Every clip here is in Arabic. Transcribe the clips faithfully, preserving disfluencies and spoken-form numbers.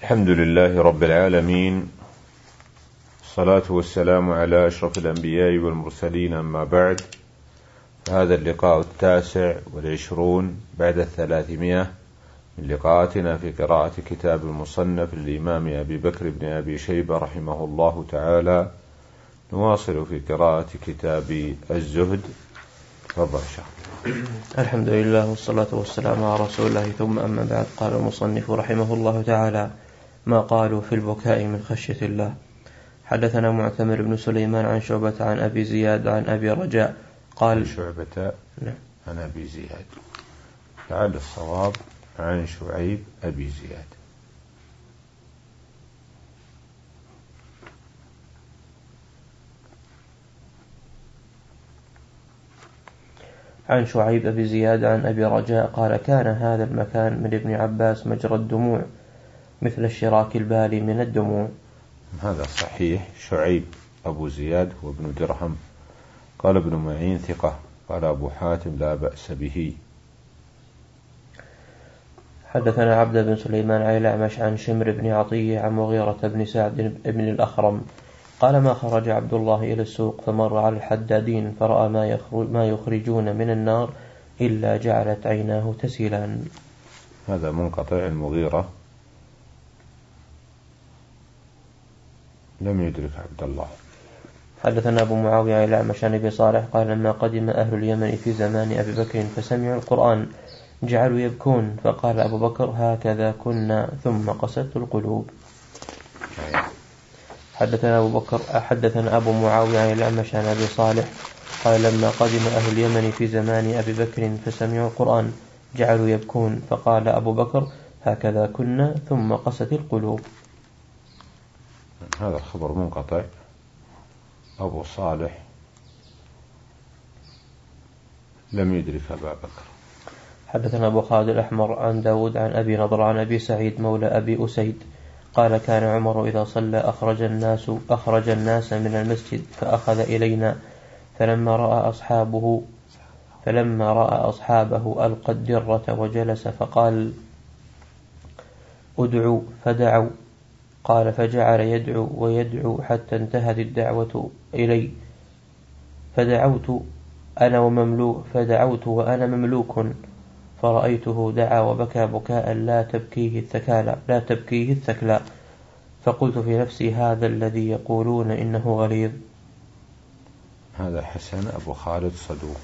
الحمد لله رب العالمين، الصلاة والسلام على أشرف الأنبياء والمرسلين، أما بعد، هذا اللقاء التاسع والعشرون بعد الثلاثمائة من لقاءاتنا في قراءة كتاب المصنف للإمام أبي بكر بن أبي شيبة رحمه الله تعالى. نواصل في قراءة كتاب الزهد. تفضل شيخ. الحمد لله والصلاة والسلام على رسول الله، ثم أما بعد. قال المصنف رحمه الله تعالى: ما قالوا في البكاء من خشية الله. حدثنا معتمر بن سليمان عن شعبة عن أبي زياد عن أبي رجاء قال شعبة عن أبي زياد، لعل الصواب عن شعيب أبي زياد. عن شعيب أبي زياد عن أبي رجاء قال: كان هذا المكان من ابن عباس مجرى الدموع مثل الشراك البالي من الدموع. هذا صحيح. شعيب أبو زياد هو ابن درهم، قال ابن معين ثقة، قال أبو حاتم لا بأس به. حدثنا عبد بن سليمان عن الأعمش عن شمر بن عطية عن مغيرة بن سعد بن الأخرم قال: ما خرج عبد الله إلى السوق فمر على الحدادين فرأى ما يخرجون من النار إلا جعلت عيناه تسيلان. هذا منقطع. المغيرة لم يدرك عبد الله. حدثنا أبو معاوية عن الأعمش عن أبي صالح قال: لما قدم أهل اليمن في زمان أبي بكر فسمعوا القرآن جعلوا يبكون، فقال أبو بكر: هكذا كنا ثم قست القلوب. حدثنا أبو بكر حدثنا أبو معاوية عن الأعمش عن أبي صالح قال: لما قدم أهل اليمن في زمان أبي بكر فسمعوا القرآن جعلوا يبكون، فقال أبو بكر: هكذا كنا ثم قست القلوب. هذا الخبر منقطع. أبو صالح لم يدرك أبا بكر. حدثنا أبو خالد الأحمر عن داود عن أبي نضر عن أبي سعيد مولى أبي أسيد قال: كان عمر إذا صلى أخرج الناس أخرج الناس من المسجد فأخذ إلينا، فلما رأى أصحابه فلما رأى أصحابه ألقى الدرة وجلس فقال: ادعوا، فدعوا. قال: فجعل يدعو ويدعو حتى انتهت الدعوة إلي، فدعوت أنا ومملوك فدعوت وأنا مملوك، فرأيته دعا وبكى بكاء لا تبكيه الثكالى لا تبكيه الثكلى، فقلت في نفسي: هذا الذي يقولون إنه غليظ. هذا حسن أبو خالد صدوق.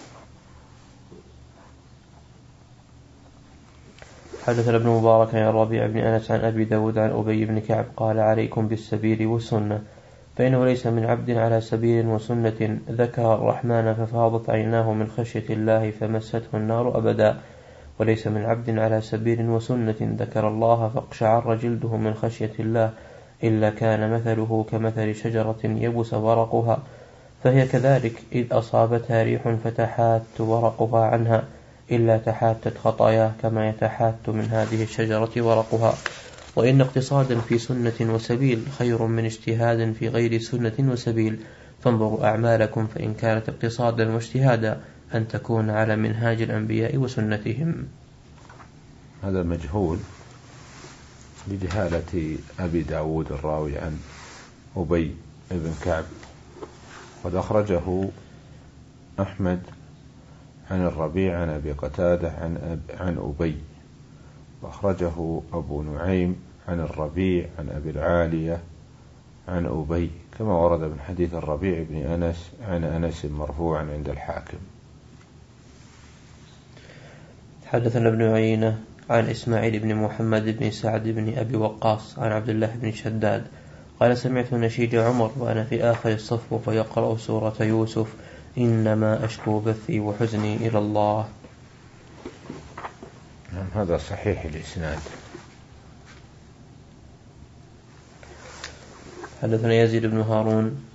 حدثنا ابن مبارك عن الربيع بن أنس عن أبي داود عن أبي بن كعب قال: عليكم بالسبيل والسنة، فإنه ليس من عبد على سبيل وسنة ذكر الرحمن ففاضت عيناه من خشية الله فمسته النار أبدا، وليس من عبد على سبيل وسنة ذكر الله فاقشعر جلده من خشية الله إلا كان مثله كمثل شجرة يبس ورقها، فهي كذلك إذ أصابتها ريح فتحات ورقها عنها إلا تحاتت خطاياه كما يتحات من هذه الشجرة ورقها. وإن اقتصادا في سنة وسبيل خير من اجتهاد في غير سنة وسبيل، فانظروا أعمالكم فإن كانت اقتصادا واجتهادا أن تكون على منهاج الأنبياء وسنتهم. هذا مجهول بجهالة أبي داود الراوي عن أبي بن كعب، قد أخرجه أحمد عن الربيع عن أبي قتادة عن, أب عن أبي، وأخرجه أبو نعيم عن الربيع عن أبي العالية عن أبي، كما ورد من حديث الربيع بن أنس عن أنس مرفوعا عند الحاكم. حدثنا ابن عيينة عن إسماعيل بن محمد بن سعد بن أبي وقاص عن عبد الله بن شداد قال: سمعت نشيج عمر وأنا في آخر الصف فيقرأ سورة يوسف: إنما أشكو بثي وحزني إلى الله. هذا صحيح الإسناد. حدثنا يزيد بن هارون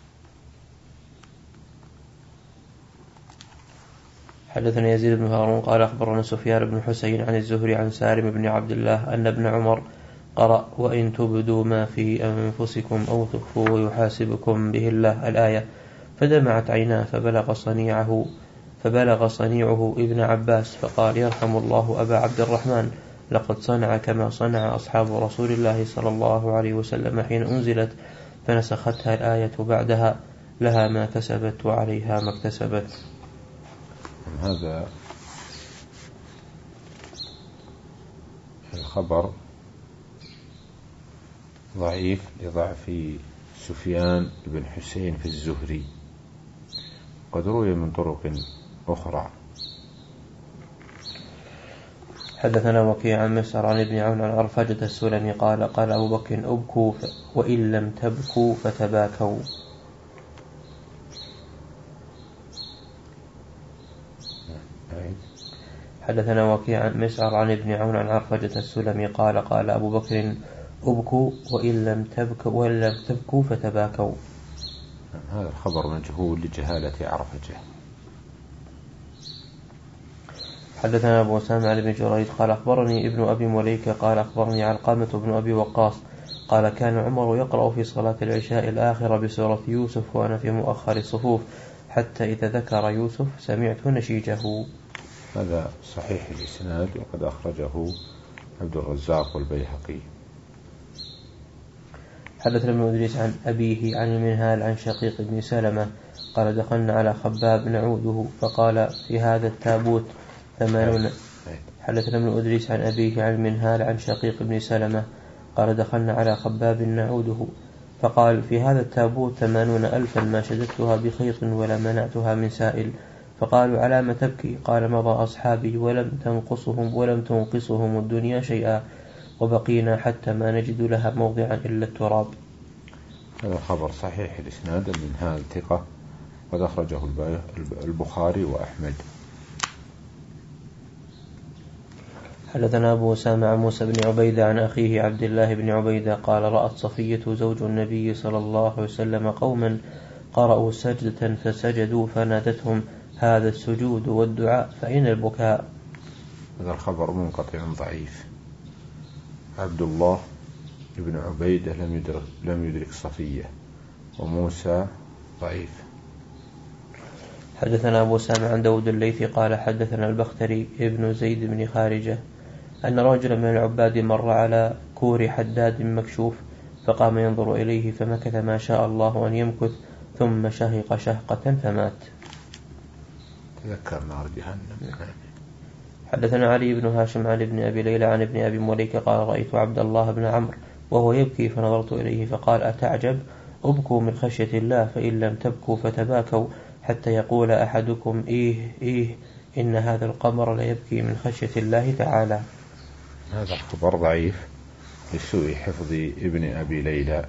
حدثنا يزيد بن هارون قال: أخبرنا سفيان بن حسين عن الزهري عن سالم بن عبد الله أن ابن عمر قرأ: وإن تبدوا ما في أنفسكم أو تخفوا يحاسبكم به الله الآية، فدمعت عيناه فبلغ صنيعه فبلغ صنيعه ابن عباس فقال: يرحم الله أبا عبد الرحمن، لقد صنع كما صنع أصحاب رسول الله صلى الله عليه وسلم حين أنزلت فنسختها الآية بعدها لها ما كسبت وعليها ما اكتسبت. هذا الخبر ضعيف لضعف سفيان بن حسين في الزهري، قد روي من طرق أخرى. حدثنا وكيع عن مسعر عن ابن عون عن عرفجة السلمي قال قال أبو بكر أبكوا وإن لم تبكوا فتباكوا. حدثنا وكيع عن مسعر عن ابن عون عن عرفجة السلمي قال قال أبو بكر أبكوا وإن لم تبكوا وإن لم تبكوا فتباكوا. هذا الخبر مجهول لجهالة عرفجة. حدثنا أبو أسامة عن ابن جريج قال أخبرني ابن أبي مليكة قال أخبرني علقمة بن أبي وقاص قال كان عمر يقرأ في صلاة العشاء الآخرة بسورة يوسف وأنا في مؤخر الصفوف حتى إذا ذكر يوسف سمعت نشيجه. هذا صحيح الإسناد وقد أخرجه عبد الرزاق والبيهقي. حدثنا ابن إدريس عن أبيه عن المنهال عن شقيق بن سلمة قال دخلنا على خباب نعوده فقال في هذا التابوت ثمانون. حدثنا ابن إدريس عن أبيه عن المنهال عن شقيق بن سلمة قال دخلنا على خباب نعوده فقال في هذا التابوت ثمانون ألفا ما شددتها بخيط ولا منعتها من سائل. فقالوا على ما تبكي؟ قال مضى أصحابي ولم تنقصهم ولم تنقصهم الدنيا شيئا وبقينا حتى ما نجد لها موضعا إلا التراب. هذا خبر صحيح الإسناد من هذا الثقة قد أخرجه البخاري وأحمد. حدثنا أبو أسامة عن موسى بن عبيدة عن أخيه عبد الله بن عبيدة قال رأت صفية زوج النبي صلى الله عليه وسلم قوما قرأوا سجدة فسجدوا فنادتهم هذا السجود والدعاء فأين البكاء؟ هذا الخبر منقطع ضعيف. عبد الله بن عبيدة لم يدرك, لم يدرك صفية، وموسى ضعيف. حدثنا أبو أسامة عن داود الليثي قال حدثنا البختري ابن زيد بن خارجة أن رجلا من العباد مر على كور حداد مكشوف فقام ينظر إليه فمكث ما شاء الله أن يمكث ثم شهق شهقة فمات. تذكر نار جهنم. حدثنا علي بن هاشم عن ابن أبي ليلى عن ابن أبي مليكة قال رأيت عبد الله بن عمرو وهو يبكي فنظرت إليه فقال أتعجب؟ أبكوا من خشية الله فإن لم تبكوا فتباكوا حتى يقول أحدكم إيه إيه إن هذا القمر ليبكي من خشية الله تعالى. هذا الخبر ضعيف لسوء حفظ ابن أبي ليلى.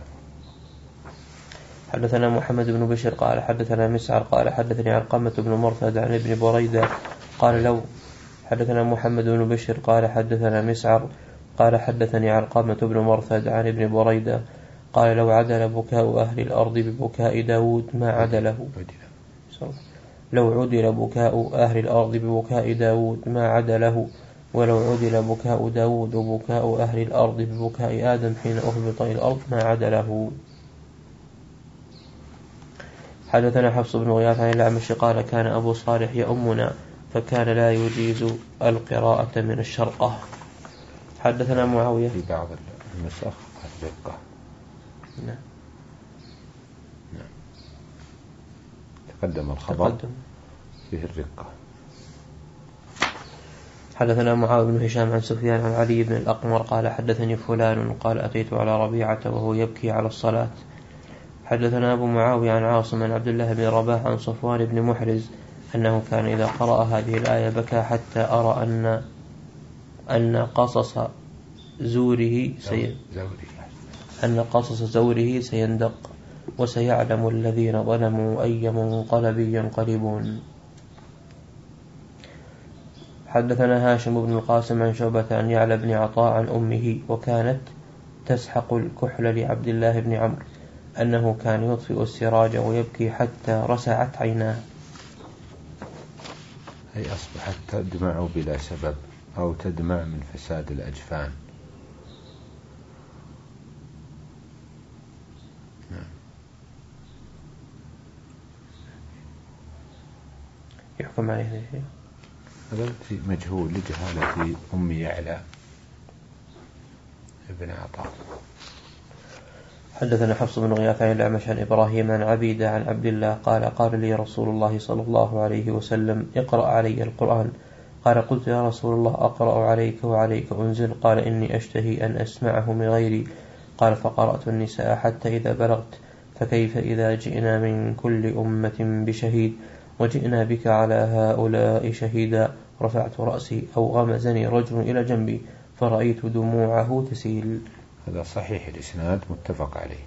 حدثنا محمد بن بشر قال حدثنا مسعر قال حدثني علقمة بن مرثد عن ابن بريدة قال لو حدثنا محمد بن بشر قال حدثنا مسعر قال حدثني علقمة بن مرثد عن ابن بريدة قال لو عدل بكاء أهل الأرض ببكاء داود ما عدله. لو عدل بكاء أهل الأرض ببكاء داود ما عدله ولو عدل بكاء داود وبكاء أهل الأرض ببكاء آدم حين أهبط إلى الأرض ما عدله. حدثنا حفص بن غياث عن الأعمش قال كان أبو صالح يؤمنا فكان لا يجيز القراءة من الشرقة. حدثنا معاوية في بعض النسخ الرقة. نعم. نعم. تقدم الخبر تقدم. فيه الرقة. حدثنا معاوية بن هشام عن سفيان عن علي بن الأقمر قال حدثني فلان قال أتيت على ربيعة وهو يبكي على الصلاة. حدثنا أبو معاوية عن عاصم عن عبد الله بن رباح عن صفوان بن محرز أنه كان إذا قرأ هذه الآية بكى حتى أرى أن أن قصص زوره سي أن قصص زوره سيندق وسيعلم الذين ظلموا أي منقلب ينقلبون. حدثنا هاشم بن القاسم عن شعبة عن يعلى بن عطاء عن أمه وكانت تسحق الكحل لعبد الله بن عمرو أنه كان يطفئ السراج ويبكي حتى رسعت عيناه. أي أصبحت تدمع بلا سبب أو تدمع من فساد الأجفان. يحكم عليه شيء. هذا مجهول لجهالة أم يعلى بن عطاء. حدثنا حفص بن غياث عن الأعمش عن إبراهيم عن عبيدة عن عبد الله قال قال لي رسول الله صلى الله عليه وسلم اقرأ علي القرآن. قال قلت يا رسول الله أقرأ عليك وعليك أنزل؟ قال إني أشتهي أن أسمعه من غيري. قال فقرأت النساء حتى إذا بلغت فكيف إذا جئنا من كل أمة بشهيد وجئنا بك على هؤلاء شهيدا. رفعت رأسي أو غمزني رجل إلى جنبي فرأيت دموعه تسيل. هذا صحيح الإسناد متفق عليه.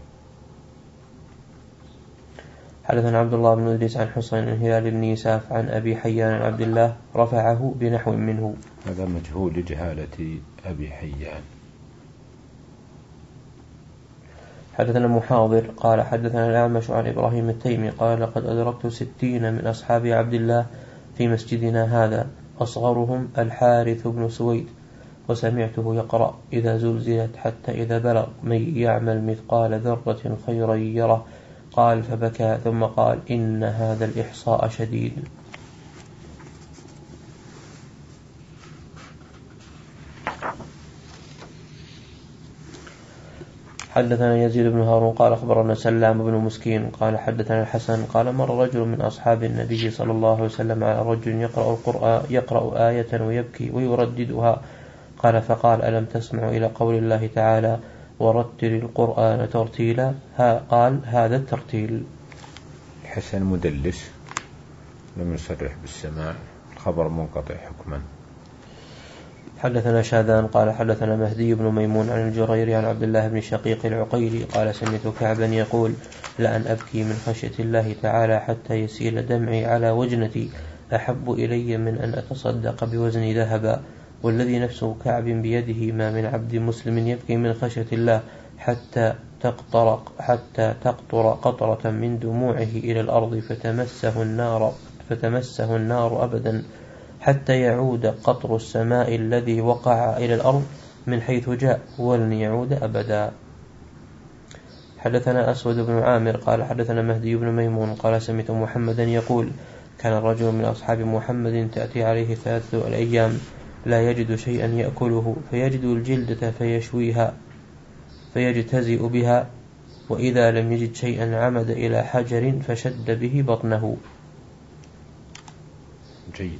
حدثنا عبد الله بن إدريس عن حسين بن هلال بن يساف عن أبي حيان عن عبد الله رفعه بنحو منه. هذا مجهول لجهالة أبي حيان. حدثنا محاضر قال حدثنا الأعمش عن إبراهيم التيمي قال لقد أدركت ستين من أصحاب عبد الله في مسجدنا هذا أصغرهم الحارث بن سويد وسمعته يقرأ إذا زلزلت حتى إذا بلغ من يعمل مثقال ذرة خيرا يره. قال فبكى ثم قال إن هذا الإحصاء شديد. حدثنا يزيد بن هارون قال أخبرنا سلام بن مسكين قال حدثنا الحسن قال مر رجل من أصحاب النبي صلى الله عليه وسلم على رجل يقرأ القرآن يقرأ آية ويبكي ويرددها. قال فقال ألم تسمعوا إلى قول الله تعالى ورتل القرآن ترتيلا؟ ها قال هذا الترتيل. الحسن مدلس لم يصرح بالسماع، الخبر منقطع حكما. حدثنا شاذان قال حدثنا مهدي بن ميمون عن الجريري عن عبد الله بن شقيق العقيلي قال سمعت كعبا يقول لأن أبكي من خشية الله تعالى حتى يسيل دمعي على وجنتي أحب إلي من أن أتصدق بوزن ذهبا. والذي نفس كعب بيده ما من عبد مسلم يبكي من خشية الله حتى تقطر حتى تقطر قطرة من دموعه إلى الأرض فتمسه النار فتمسه النار أبدا حتى يعود قطر السماء الذي وقع إلى الأرض من حيث جاء ولن يعود أبدا. حدثنا أسود بن عامر قال حدثنا مهدي بن ميمون قال سمعت محمدا يقول كان رجل من أصحاب محمد تأتي عليه ثلاثة الأيام لا يجد شيئا يأكله فيجد الجلدة فيشويها فيجتزئ بها وإذا لم يجد شيئا عمد إلى حجر فشد به بطنه. جيد.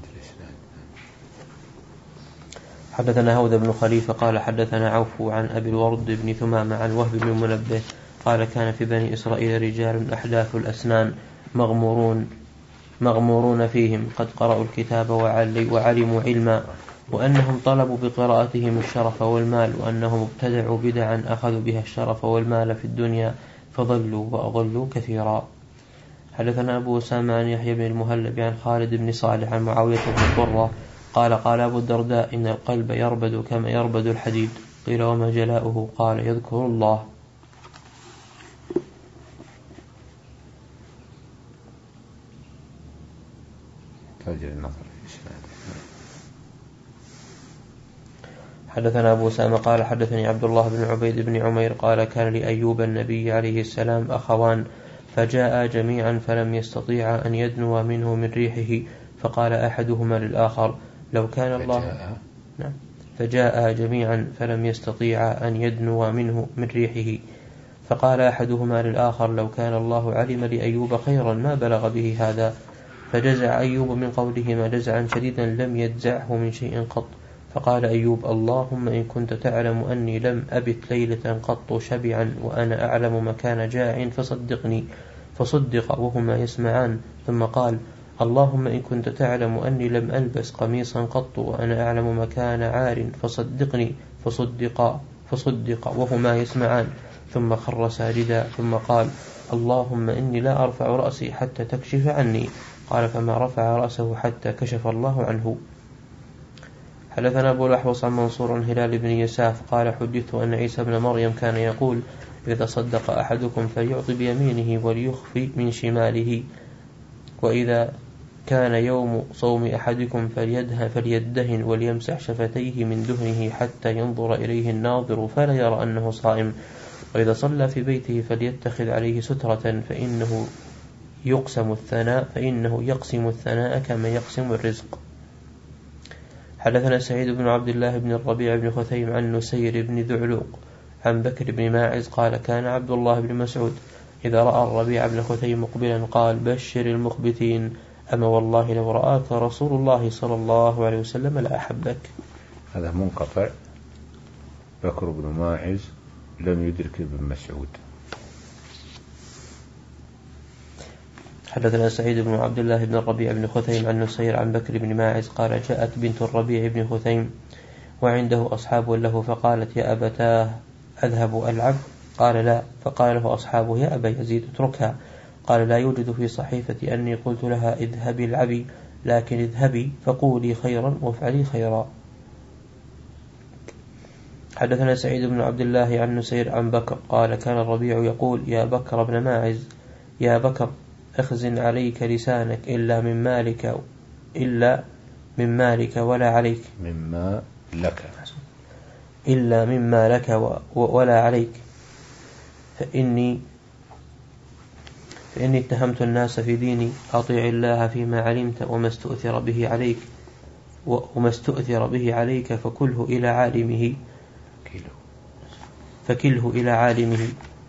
حدثنا هود بن خليفة قال حدثنا عوف عن أبي الورد بن ثمامة عن وهب بن منبه قال كان في بني إسرائيل رجال أحداث الأسنان مغمورون مغمورون فيهم قد قرأوا الكتاب وعلموا علما وأنهم طلبوا بقراءتهم الشرف والمال وأنهم ابتدعوا بدعا أخذوا بها الشرف والمال في الدنيا فضلوا وأضلوا كثيرا. حدثنا أبو أسامة عن يحيى بن المهلب عن خالد بن صالح عن معاوية بن قرة قال قال أبو الدرداء إن القلب يربد كما يربد الحديد. قيل وما جلاؤه؟ قال يذكر الله. حدثنا أبو أسامة قال حدثني عبد الله بن عبيد بن عمير قال كان لأيوب النبي عليه السلام أخوان فجاء جميعا فلم يستطيع أن يدنو منه من ريحه فقال أحدهما للآخر لو كان الله نعم فجاء جميعا فلم يستطيع أن يدنو منه من ريحه فقال أحدهما للآخر لو كان الله علم لأيوب خيرا ما بلغ به هذا. فجزع أيوب من قولهما جزعا شديدا لم يجزعه من شيء قط. فقال أيوب اللهم إن كنت تعلم أني لم أبت ليلة قط شبعا وأنا أعلم مكان جاع فصدقني. فصدق وهما يسمعان. ثم قال اللهم إن كنت تعلم أني لم ألبس قميصا قط وأنا أعلم مكان عار فصدقني. فصدق فصدق وهما يسمعان. ثم خر ساجدا ثم قال اللهم إني لا أرفع رأسي حتى تكشف عني. قال فما رفع رأسه حتى كشف الله عنه. حدثنا أبو الأحوص عن منصور عن هلال بن يساف قال حدثت أن عيسى بن مريم كان يقول إذا صدق أحدكم فليعطي بيمينه وليخفي من شماله وإذا كان يوم صوم أحدكم فليدهن, فليدهن وليمسح شفتيه من دهنه حتى ينظر إليه الناظر فلا يرى أنه صائم. وإذا صلى في بيته فليتخذ عليه سترة فإنه يقسم الثناء فإنه يقسم الثناء كما يقسم الرزق. حدثنا سعيد بن عبد الله بن الربيع بن خثيم عن نسير بن ذعلوق عن بكر بن ماعز قال كان عبد الله بن مسعود إذا رأى الربيع بن خثيم مقبلا قال بشر المخبتين أما والله لو رآك رسول الله صلى الله عليه وسلم لأحبك. هذا منقطع. بكر بن ماعز لم يدرك ابن مسعود. حدثنا سعيد بن عبد الله بن الربيع بن خثيم عن نسير عن بكر بن ماعز قال جاءت بنت الربيع بن خثيم وعنده أصحاب له فقالت يا أبتاه أذهب ألعب؟ قال لا. فقال له أصحابه يا أبا يزيد اتركها. قال لا يوجد في صحيفتي أني قلت لها اذهبي العبي، لكن اذهبي فقولي خيرا وافعلي خيرا. حدثنا سعيد بن عبد الله عن نسير عن بكر قال كان الربيع يقول يا بكر بن ماعز يا بكر اخزن عليك لسانك إلا من مالك إلا من مالك ولا عليك مما لك إلا مما لك ولا عليك فإني فإني اتهمت الناس في ديني أطيع الله فيما علمت وما استؤثر به عليك وما استؤثر به عليك فكله إلى عالمه فكله إلى عالمه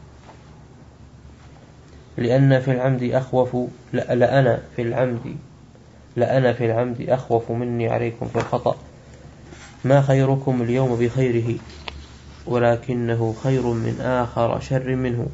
لأن في العمد أخوف لأنا في العمد لأنا في العمد أخوف مني عليكم في الخطأ. ما خيركم اليوم بخيره ولكنه خير من آخر شر منه.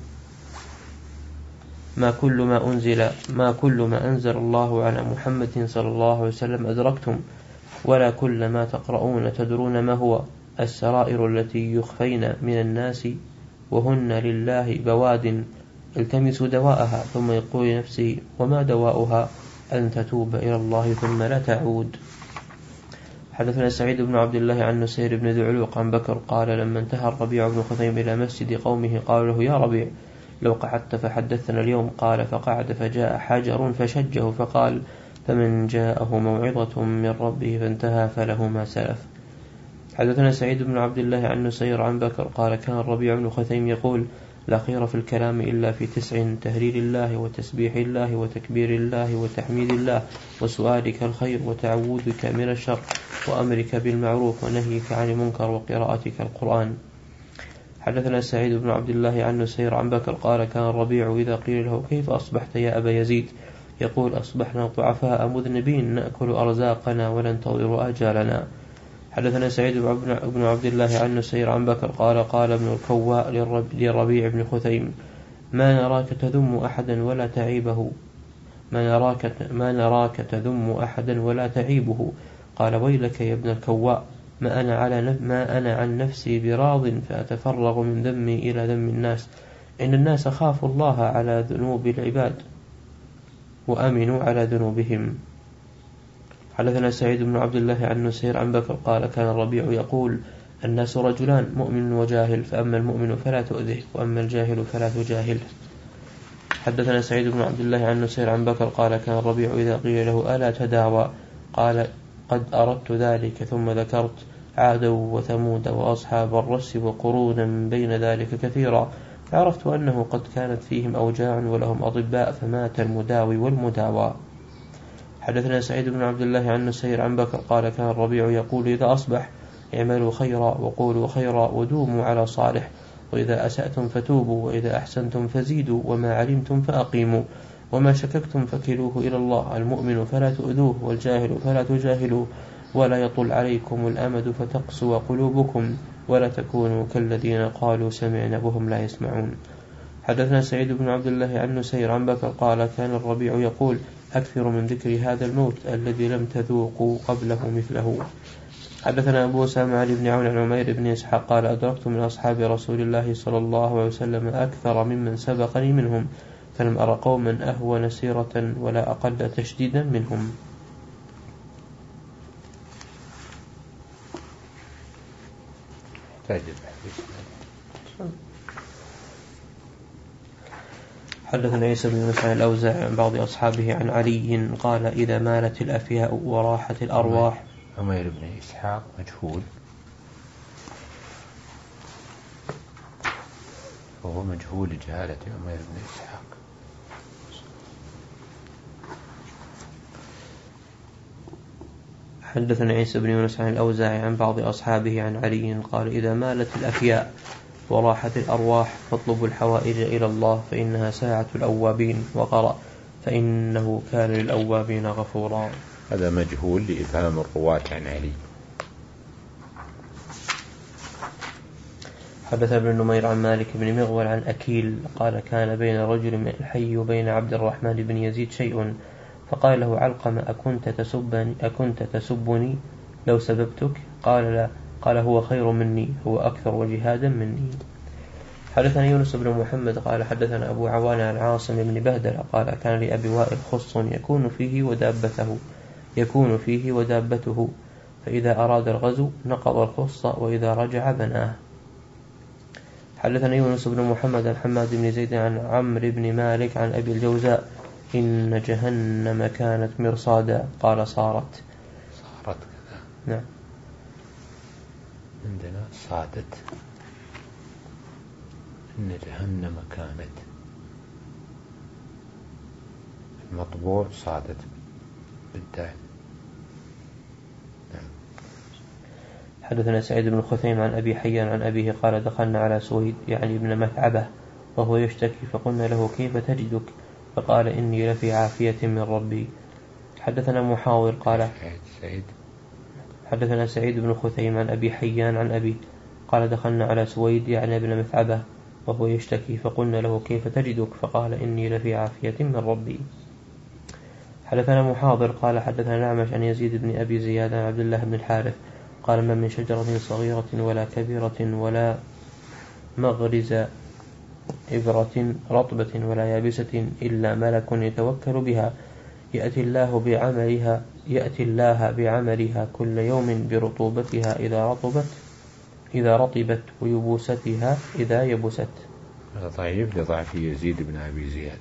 ما كل ما أنزل ما كل ما أنزل الله على محمد صلى الله عليه وسلم أدركتم ولا كل ما تقرؤون تدرون ما هو. السرائر التي يخفين من الناس وهن لله بواد التمس دواءها ثم يقول لنفسه وما دواؤها أن تتوب إلى الله ثم لا تعود. حدثنا سعيد بن عبد الله عن نسير بن ذعلوق عن بكر قال لما انتهى الربيع بن خثيم إلى مسجد قومه قالوا له يا ربيع لو قعدت فحدثنا اليوم. قال فقعد فجاء حجر فشجه فقال فمن جاءه موعظة من ربه فانتهى فله ما سلف. حدثنا سعيد بن عبد الله عن نسير عن بكر قال كان الربيع بن خثيم يقول لا خير في الكلام إلا في تسع تهليل الله وتسبيح الله وتكبير الله وتحميد الله وسؤالك الخير وتعوذك من الشر وأمرك بالمعروف ونهيك عن المنكر وقراءتك القرآن. حدثنا سعيد بن عبد الله عن نسير عن بكر قال كان الربيع إذا قيل له كيف أصبحت يا أبا يزيد يقول أصبحنا ضعفاء مذنبين نأكل أرزاقنا وننتظر آجالنا. حدثنا سعيد بن عبد الله عن نسير عن بكر قال قال ابن الكواء للربيع بن خثيم ما نراك تذم أحدا ولا تعيبه ما نراك ما نراك تذم أحدا ولا تعيبه. قال ويلك يا ابن الكواء ما أنا على ما أنا عن نفسي براض فأتفرغ من ذمي إلى ذم الناس. إن الناس خافوا الله على ذنوب العباد وأمنوا على ذنوبهم. حدثنا سعيد بن عبد الله عن نسير عن بكر قال كان الربيع يقول الناس رجلان مؤمن وجاهل فأما المؤمن فلا تؤذه وأما الجاهل فلا تجاهله. حدثنا سعيد بن عبد الله عن نسير عن بكر قال كان الربيع إذا قيل له ألا تداوى قال قد أردت ذلك ثم ذكرت عادوا وثمود وأصحاب الرس وقرونا بين ذلك كثيرا فعرفت أنه قد كانت فيهم أوجاع ولهم أطباء فمات المداوي والمداوى. حدثنا سعيد بن عبد الله عن نسير عن بكر قال كان الربيع يقول إذا أصبح اعملوا خيرا وقولوا خيرا ودوموا على صالح وإذا أسأتم فتوبوا وإذا أحسنتم فزيدوا وما علمتم فأقيموا وما شككتم فكلوه إلى الله. المؤمن فلا تؤذوه والجاهل فلا تجاهلوه ولا يطل عليكم الأمد فتقسو قلوبكم ولا تكونوا كالذين قالوا سمعنا وهم لا يسمعون. حدثنا سعيد بن عبد الله عن نسير عن بكر قال كان الربيع يقول أكثر من ذكر هذا الموت الذي لم تذوقوا قبله مثله. حدثنا أبو أسامة علي بن عون عن عمير بن إسحاق قال أدركت من أصحاب رسول الله صلى الله عليه وسلم أكثر ممن سبقني منهم فلم أرى قوما أهون سيرة ولا أقل تشديدا منهم. حدثنا عيسى بن مسعود الأوزاعي عن بعض أصحابه عن علي قال إذا مالت الأفياء وراحت الأرواح. عمير بن إسحاق مجهول وهو مجهول جهالة عمير بن إسحاق. حدثنا عيسى بن يونس عن الأوزاعي عن بعض أصحابه عن علي قال إذا مالت الأفياء وراحة الأرواح، فاطلبوا الحوائج إلى الله فإنها ساعة الأوابين. وقرأ فإنه كان للأوابين غفورا. هذا مجهول لإبهام الرواة عن علي. حدث ابن نمير عن مالك بن مغول عن أكيل قال كان بين رجل من الحي وبين عبد الرحمن بن يزيد شيء، فقال له علقمة أكنت تسبني, أكنت تسبني لو سببتك؟ قال لا. قال هو خير مني، هو أكثر وجهادا مني. حدثنا يونس بن محمد قال حدثنا أبو عوان عن عاصم بن بهدلة قال كان لأبي وائل خص يكون فيه ودابته يكون فيه ودابته فإذا أراد الغزو نقض الخص وإذا رجع بناه. حدثنا يونس بن محمد عن حماد بن زيد عن عمرو بن مالك عن أبي الجوزاء إن جهنم كانت مرصادا قال صارت صارت كذا. نعم. عندنا صادت، إن جهنم كانت، المطبوع صادت بالدال. نعم. حدثنا سعيد بن خثيم عن أبي حيان عن أبيه قال دخلنا على سويد يعني ابن مثعبة وهو يشتكي فقلنا له كيف تجدك؟ فقال إني لفي عافية من ربي. حدثنا محاور قال سعيد حدثنا سعيد بن خثيم عن أبي حيان عن أبي قال دخلنا على سويد يعني ابن مثعبة وهو يشتكي فقلنا له كيف تجدك؟ فقال إني لفي عافية من ربي. حدثنا محاضر قال حدثنا نعمش عن يزيد بن أبي زياد عن عبد الله بن الحارث قال ما من شجرة صغيرة ولا كبيرة ولا مغرز إبرة رطبة ولا يابسة إلا ملك يتوكل بها يأتي الله بعملها يأتي الله بعملها كل يوم برطوبتها إذا رطبت إذا رطبت ويبوستها إذا يبست. هذا ضعيف لضعف يزيد بن أبي زياد.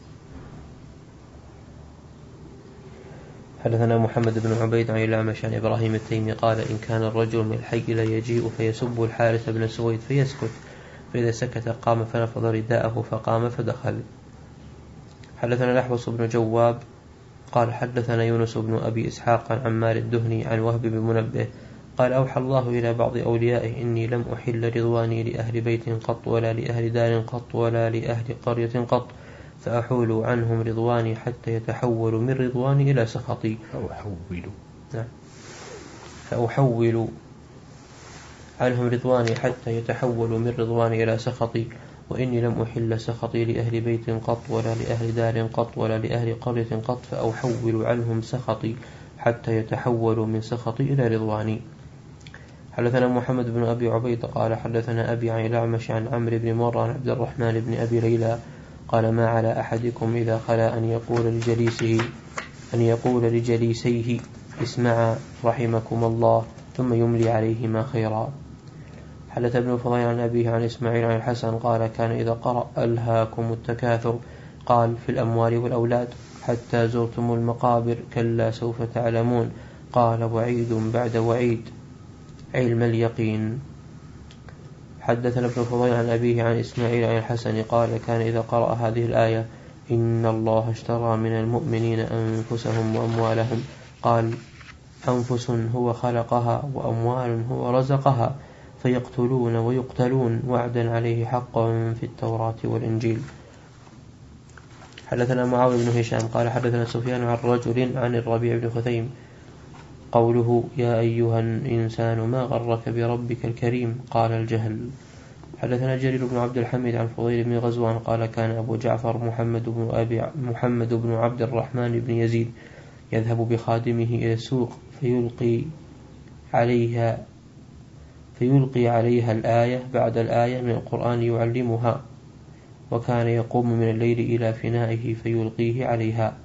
حدثنا محمد بن عبيد عن الأعمش عن إبراهيم التيمي قال إن كان الرجل من الحي لا يجيء فيسب الحارث بن سويد فيسكت، فإذا سكت قام فنفض رداءه فقام فدخل. حدثنا الأحوص بن جواب قال حدثنا يونس بن أبي إسحاق عن عمار الدهني عن وهب بن منبه قال أوحى الله إلى بعض أوليائه إني لم أحل رضواني لأهل بيت قط ولا لأهل دار قط ولا لأهل قرية قط، فأحول عنهم رضواني حتى يتحولوا من رضواني إلى سخطي. فأحول نعم. فأحول عنهم رضواني حتى يتحولوا من رضواني إلى سخطي، وإني لم أحل سخطي لأهل بيت قط ولا لأهل دار قط ولا لأهل قرية قط، فأحول عنهم سخطي حتى يتحولوا من سخطي إلى رضواني. حدثنا محمد بن أبي عبيد قال حدثنا أبي عن الأعمش عن عمرو بن مرة عن عبد الرحمن بن أبي ليلى قال ما على أحدكم إذا خلا أن يقول لجليسه أن يقول لجليسيه اسمعا رحمكم الله ثم يملي عليهما خيرا. حدث ابن فضيل عن أبيه عن إسماعيل عن الحسن قال كان إذا قرأ ألهاكم التكاثر قال في الأموال والأولاد حتى زرتم المقابر كلا سوف تعلمون قال وعيد بعد وعيد علم اليقين. حدثنا ابن فضيل عن أبيه عن إسماعيل عن الحسن قال كان إذا قرأ هذه الآية إن الله اشترى من المؤمنين أنفسهم وأموالهم قال أنفس هو خلقها وأموال هو رزقها فيقتلون ويقتلون وعدا عليه حقا في التوراة والإنجيل. حدثنا معاوية بن هشام قال حدثنا سفيان عن رجل عن الربيع بن خثيم قوله يا أيها الإنسان ما غرك بربك الكريم قال الجهل. حدثنا جرير بن عبد الحميد عن فضيل بن غزوان قال كان أبو جعفر محمد بن, أبي محمد بن عبد الرحمن بن يزيد يذهب بخادمه إلى السوق فيلقي عليها فيلقي عليها الآية بعد الآية من القرآن يعلمها، وكان يقوم من الليل إلى فنائه فيلقيه عليها.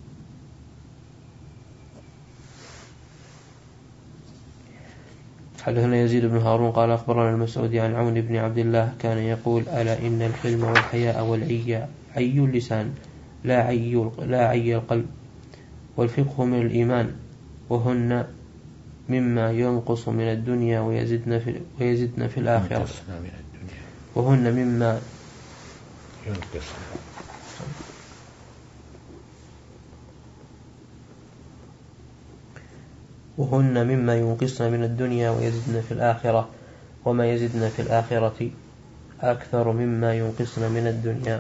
حدثنا يزيد بن هارون قال أخبرنا المسعودي عن عون بن عبد الله كان يقول ألا إن الحلم والحياء والعي عي اللسان لا عي, لا عي القلب، والفقه من الإيمان، وهن مما ينقص من الدنيا ويزدن في, ويزدن في الآخرة وهن مما ينقص وهن مما ينقصن من الدنيا ويزدن في الآخرة، وما يزدن في الآخرة أكثر مما ينقصن من الدنيا.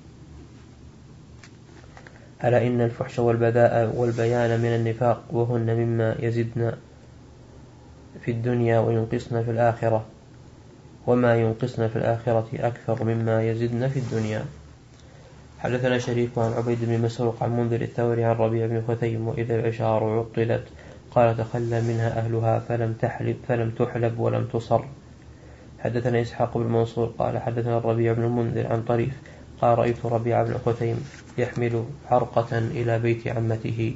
ألا إن الفحش والبذاء والبيان من النفاق، وهن مما يزدن في الدنيا وينقصن في الآخرة، وما ينقصن في الآخرة أكثر مما يزدن في الدنيا. حدثنا شريك عن عبيد بن مسروق عن منذر الثوري عن ربيع بن خثيم: وإذا العشار عطلت قال تخلى منها أهلها فلم تحلب فلم تحلب ولم تصر. حدثنا إسحاق بن منصور قال حدثنا الربيع بن المنذر عن طريف قال رأيت ربيع بن خثيم يحمل عرقة إلى بيت عمته.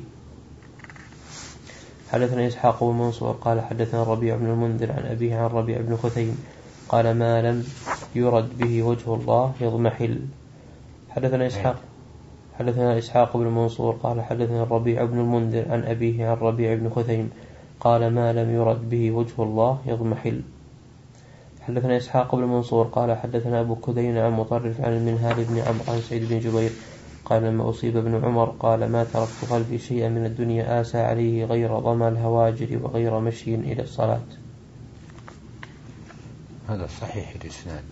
حدثنا إسحاق بن منصور قال حدثنا الربيع بن المنذر عن أبيه عن ربيع بن خثيم قال ما لم يرد به وجه الله يضمحل. حدثنا إسحاق حدثنا إسحاق بن منصور قال حدثنا الربيع بن المنذر عن أبيه عن ربيع بن خثيم قال ما لم يرد به وجه الله يضمحل. حدثنا إسحاق بن منصور قال حدثنا أبو كدين عن مطرف عن المنهال بن عمرو عن سعيد بن جبير قال لما أصيب ابن عمر قال ما تركت قلبي شيئا من الدنيا آسى عليه غير ضم الهواجر وغير مشي إلى الصلاة. هذا صحيح الإسناد.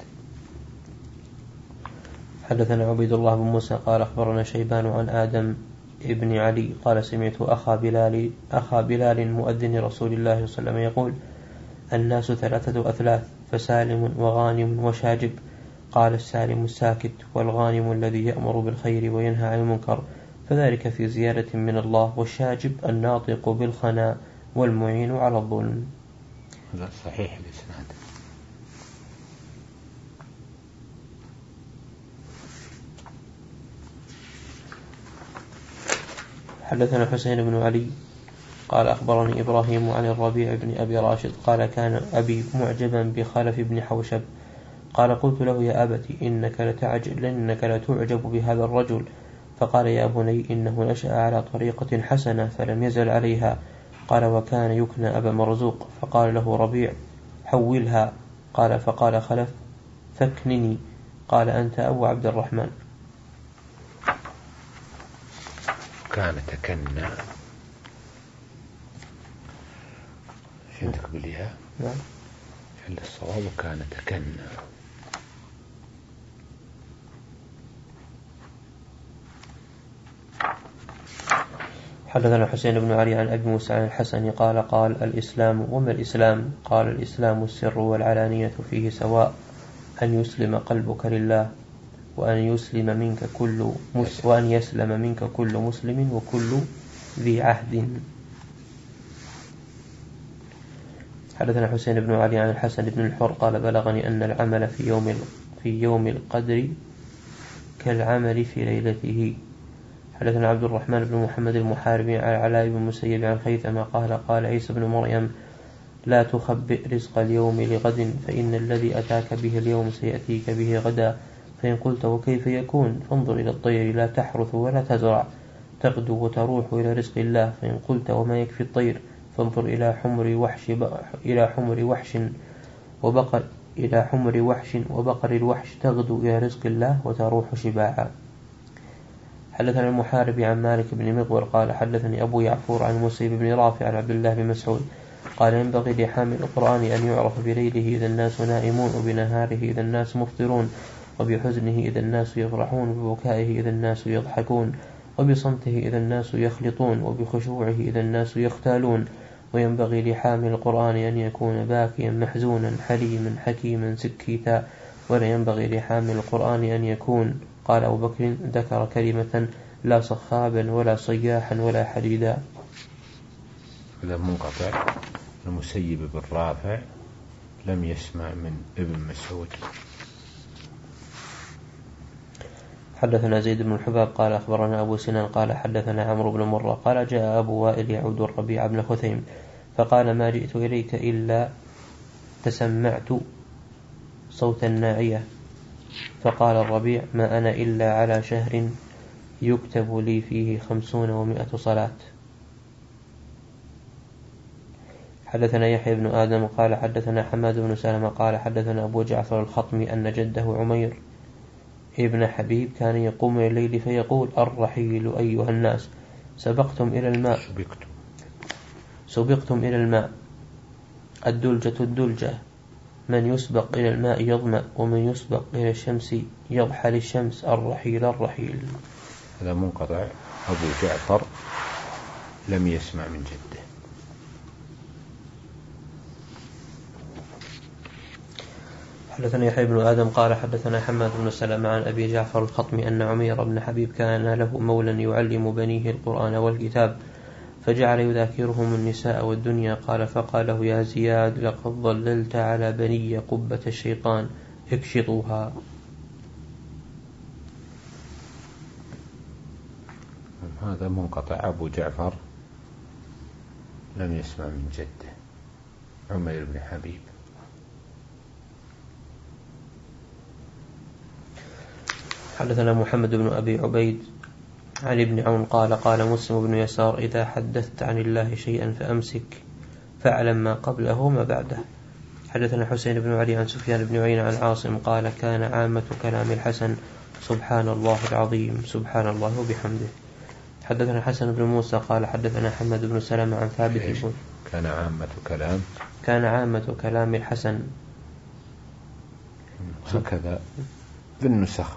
حدثنا عبيد الله بن موسى قال أخبرنا شيبان عن آدم ابن علي قال سمعت أخا بلال أخا بلال مؤذن رسول الله صلى الله عليه وسلم يقول الناس ثلاثة أثلاث فسالم وغانم وشاجب. قال السالم الساكت والغانم الذي يأمر بالخير وينهى عن المنكر فذلك في زيادة من الله، والشاجب الناطق بالخنا والمعين على الظلم. هذا صحيح الإسناد. حدثنا حسين بن علي قال أخبرني إبراهيم عن الربيع بن أبي راشد قال كان أبي معجبا بخلف بن حوشب قال قلت له يا أبت إنك لتعجب, إنك لتعجب بهذا الرجل، فقال يا بني إنه نشأ على طريقة حسنة فلم يزل عليها. قال وكان يكنى أبا مرزوق، فقال له ربيع حولها. قال فقال خلف فاكنني. قال أنت أبو عبد الرحمن. كان تكنى عندك بليها. نعم. عند الصواب كان تكنى. حدثنا حسين بن علي عن أبي موسى عن الحسن قال قال الإسلام وما الإسلام؟ قال الإسلام السر والعلانية فيه سواء، أن يسلم قلبك لله وأن يسلم منك كل مس وأن يسلم منك كل مسلم وكل ذي عهد. حدثنا حسين بن علي عن الحسن بن الحر قال بلغني أن العمل في يوم في يوم القدر كالعمل في ليلته. حدثنا عبد الرحمن بن محمد المحاربي عن العلاء بن المسيب عن خيثمة قال قال عيسى بن مريم لا تخبئ رزق اليوم لغد، فإن الذي أتاك به اليوم سيأتيك به غدا. فإن قلت وكيف يكون؟ فانظر إلى الطير لا تحرث ولا تزرع تغدو وتروح إلى رزق الله. فإن قلت وما يكفي الطير؟ فانظر إلى حمر وحش إلى حمر وحش وبقر إلى حمر وحش وبقر الوحش تغدو إلى رزق الله وتروح شباعا. حدثنا المحارب عن مالك بن مغور قال حدثني أبو يعفور عن مسيب بن رافع عن عبد الله بن مسعود قال ينبغي لحامل القرآن أن يعرف بليله إذا الناس نائمون، وبنهاره إذا الناس مفطرون، وبحزنه إذا الناس يفرحون، وببكائه إذا الناس يضحكون، وبصمته إذا الناس يخلطون، وبخشوعه إذا الناس يختالون. وينبغي لحامل القرآن أن يكون باكيا محزونا حليما حكيما سكيتا، ولا ينبغي لحامل القرآن أن يكون. قال أبو بكر ذكر كلمة لا صخابا ولا صياحا ولا حديدا. هذا منقطع. المسيب بن رافع لم يسمع من ابن مسعود. حدثنا زيد بن الحباب قال أخبرنا أبو سنان قال حدثنا عمرو بن مرة قال جاء أبو وائل يعود الربيع بن خثيم فقال ما جئت إليك إلا تسمعت صوت الناعية. فقال الربيع ما أنا إلا على شهر يكتب لي فيه خمسون ومائة صلاة. حدثنا يحيى بن آدم قال حدثنا حماد بن سلمة قال حدثنا أبو جعفر الخطمي أن جده عمير ابن حبيب كان يقوم الليل فيقول الرحيل أيها الناس سبقتم إلى الماء سبقتم إلى الماء الدلجة الدلجة من يسبق إلى الماء يظمأ ومن يسبق إلى الشمس يضحى للشمس الرحيل الرحيل. هذا منقطع. أبو جعفر لم يسمع من جده. حدثنا يحيى بن آدم قال حدثنا حماد بن سلمة عن أبي جعفر الخطمي أن عمير بن حبيب كان له مولى يعلم بنيه القرآن والكتاب فجعل يذاكرهم النساء والدنيا. قال فقال له يا زياد لقد ظللت على بني قبة الشيطان اكشطوها. هذا منقطع. أبو جعفر لم يسمع من جده عمير بن حبيب. حدثنا محمد بن أبي عبيد عن ابن عون قال قال مسلم بن يسار إذا حدثت عن الله شيئا فأمسك فاعلم ما قبله ما بعده. حدثنا حسين بن علي عن سفيان بن عيينة عن عاصم قال كان عامة كلام الحسن سبحان الله العظيم سبحان الله وبحمده. حدثنا حسن بن موسى قال حدثنا حمد بن سلمة عن ثابت بن كان عامة كلام كان عامة كلام الحسن هكذا بالنسخ،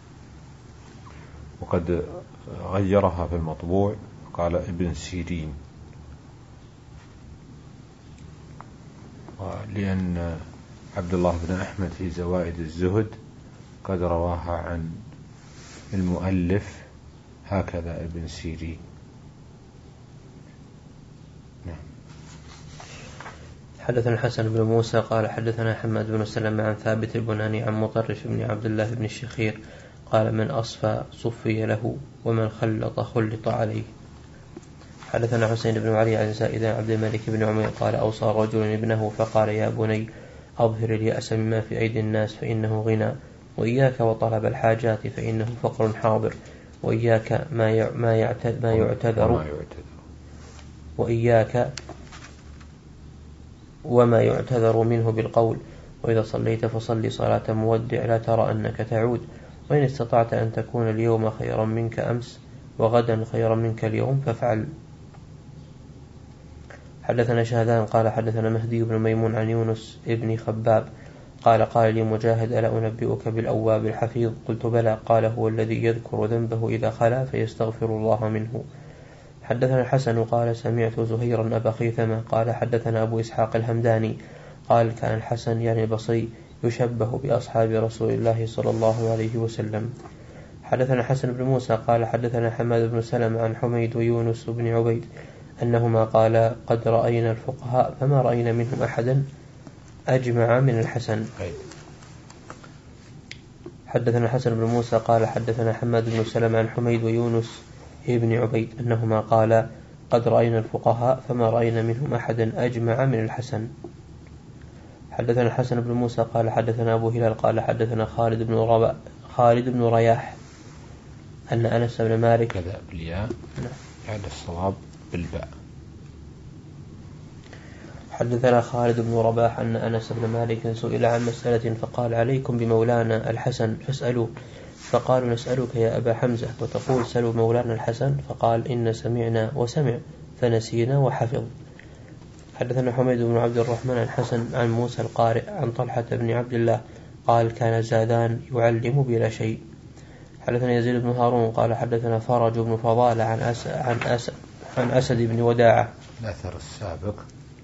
وقد غيرها في المطبوع قال ابن سيرين، لأن عبد الله بن أحمد في زوائد الزهد قد رواها عن المؤلف هكذا ابن سيرين. نعم. حدثنا الحسن بن موسى قال حدثنا حماد بن سلمة عن ثابت البناني عن مطرف بن عبد الله بن الشخير قال من أصفى صفي له ومن خلط خلط عليه. حدثنا حسين بن علي عن زائد عبد الملك بن عمير قال أوصى رجل ابنه فقال يا بني أظهر اليأس مما في أيدي الناس فإنه غنى، وإياك وطلب الحاجات فإنه فقر حاضر، وإياك ما ما يعتذر وإياك وما يعتذر منه بالقول، وإذا صليت فصلي صلاة مودع لا ترى أنك تعود، وإن استطعت أن تكون اليوم خيرا منك أمس وغدا خيرا منك اليوم فافعل. حدثنا شهدان قال حدثنا مهدي بن ميمون عن يونس ابن خباب قال قال لي مجاهد ألا أنبئك بالأواب الحفيظ؟ قلت بلى. قال هو الذي يذكر ذنبه إذا خلا فيستغفر الله منه. حدثنا الحسن قال سمعت زهيرا أبا خيثمة قال حدثنا أبو إسحاق الهمداني قال كان الحسن يعني البصري يشبه بأصحاب رسول الله صلى الله عليه وسلم. حدثنا حسن بن موسى قال حدثنا حماد بن سلمة عن حميد ويونس بن عبيد أنهما قال قد رأينا الفقهاء فما رأينا منهم أحدا أجمع من الحسن. حدثنا حسن بن موسى قال حدثنا حماد بن سلمة عن حميد ويونس بن عبيد أنهما قال قد رأينا الفقهاء فما رأينا منهم أحدا أجمع من الحسن. حدثنا الحسن بن موسى قال حدثنا أبو هلال قال حدثنا خالد بن رباح خالد بن رياح أن أنس بن مالك كذا بالياء على الصواب بالباء. حدثنا خالد بن رباح أن أنس بن مالك سئل عن مسألة فقال عليكم بمولانا الحسن فاسألوه، فقالوا نسألك يا أبا حمزة وتقول سلوا مولانا الحسن، فقال إن سمعنا وسمع فنسينا وحفظ. حدثنا حميد بن عبد الرحمن عن حسن عن موسى القارئ عن طلحة بن عبد الله قال كان زادان يعلم بلا شيء. حدثنا يزيد بن هارون قال حدثنا فرج بن فضالة عن أسد عن أسد عن أسد بن وداعة. الأثر السابق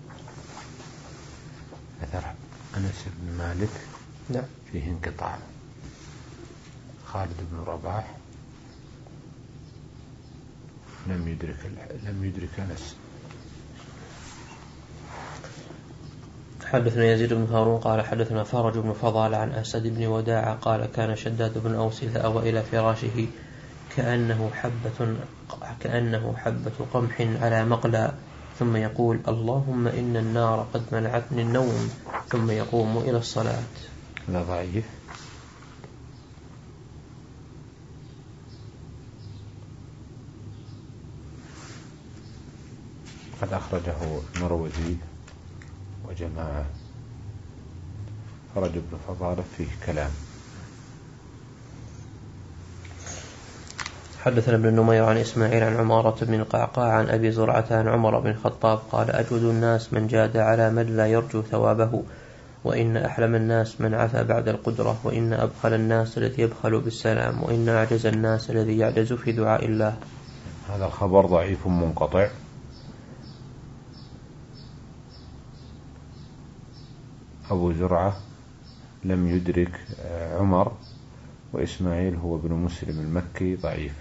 أثر أنس بن مالك نعم فيه انقطاع. خالد بن رباح لم يدرك لم يدرك أنس. حدثنا يزيد بن هارون قال حدثنا فرج بن فضالة عن أسد بن وداعة قال كان شداد بن أوس إذا أوى إلى فراشه كأنه حبة كأنه حبة قمح على مقلى ثم يقول اللهم إن النار قد منعتني النوم ثم يقوم إلى الصلاة. لا ضعيف. قد أخرجه المروزي وجماعة. فرج بن فضالة فيه كلام. حدثنا ابن نمير عن إسماعيل عن عمارة بن القعقاع عن أبي زرعة عن عمر بن الخطاب قال أجود الناس من جاد على من لا يرجو ثوابه وإن أحلم الناس من عفا بعد القدرة، وإن أبخل الناس الذي يبخل بالسلام، وإن أعجز الناس الذي يعجز في دعاء الله. هذا الخبر ضعيف منقطع. أبو زرعة لم يدرك عمر، وإسماعيل هو ابن مسلم المكي ضعيف.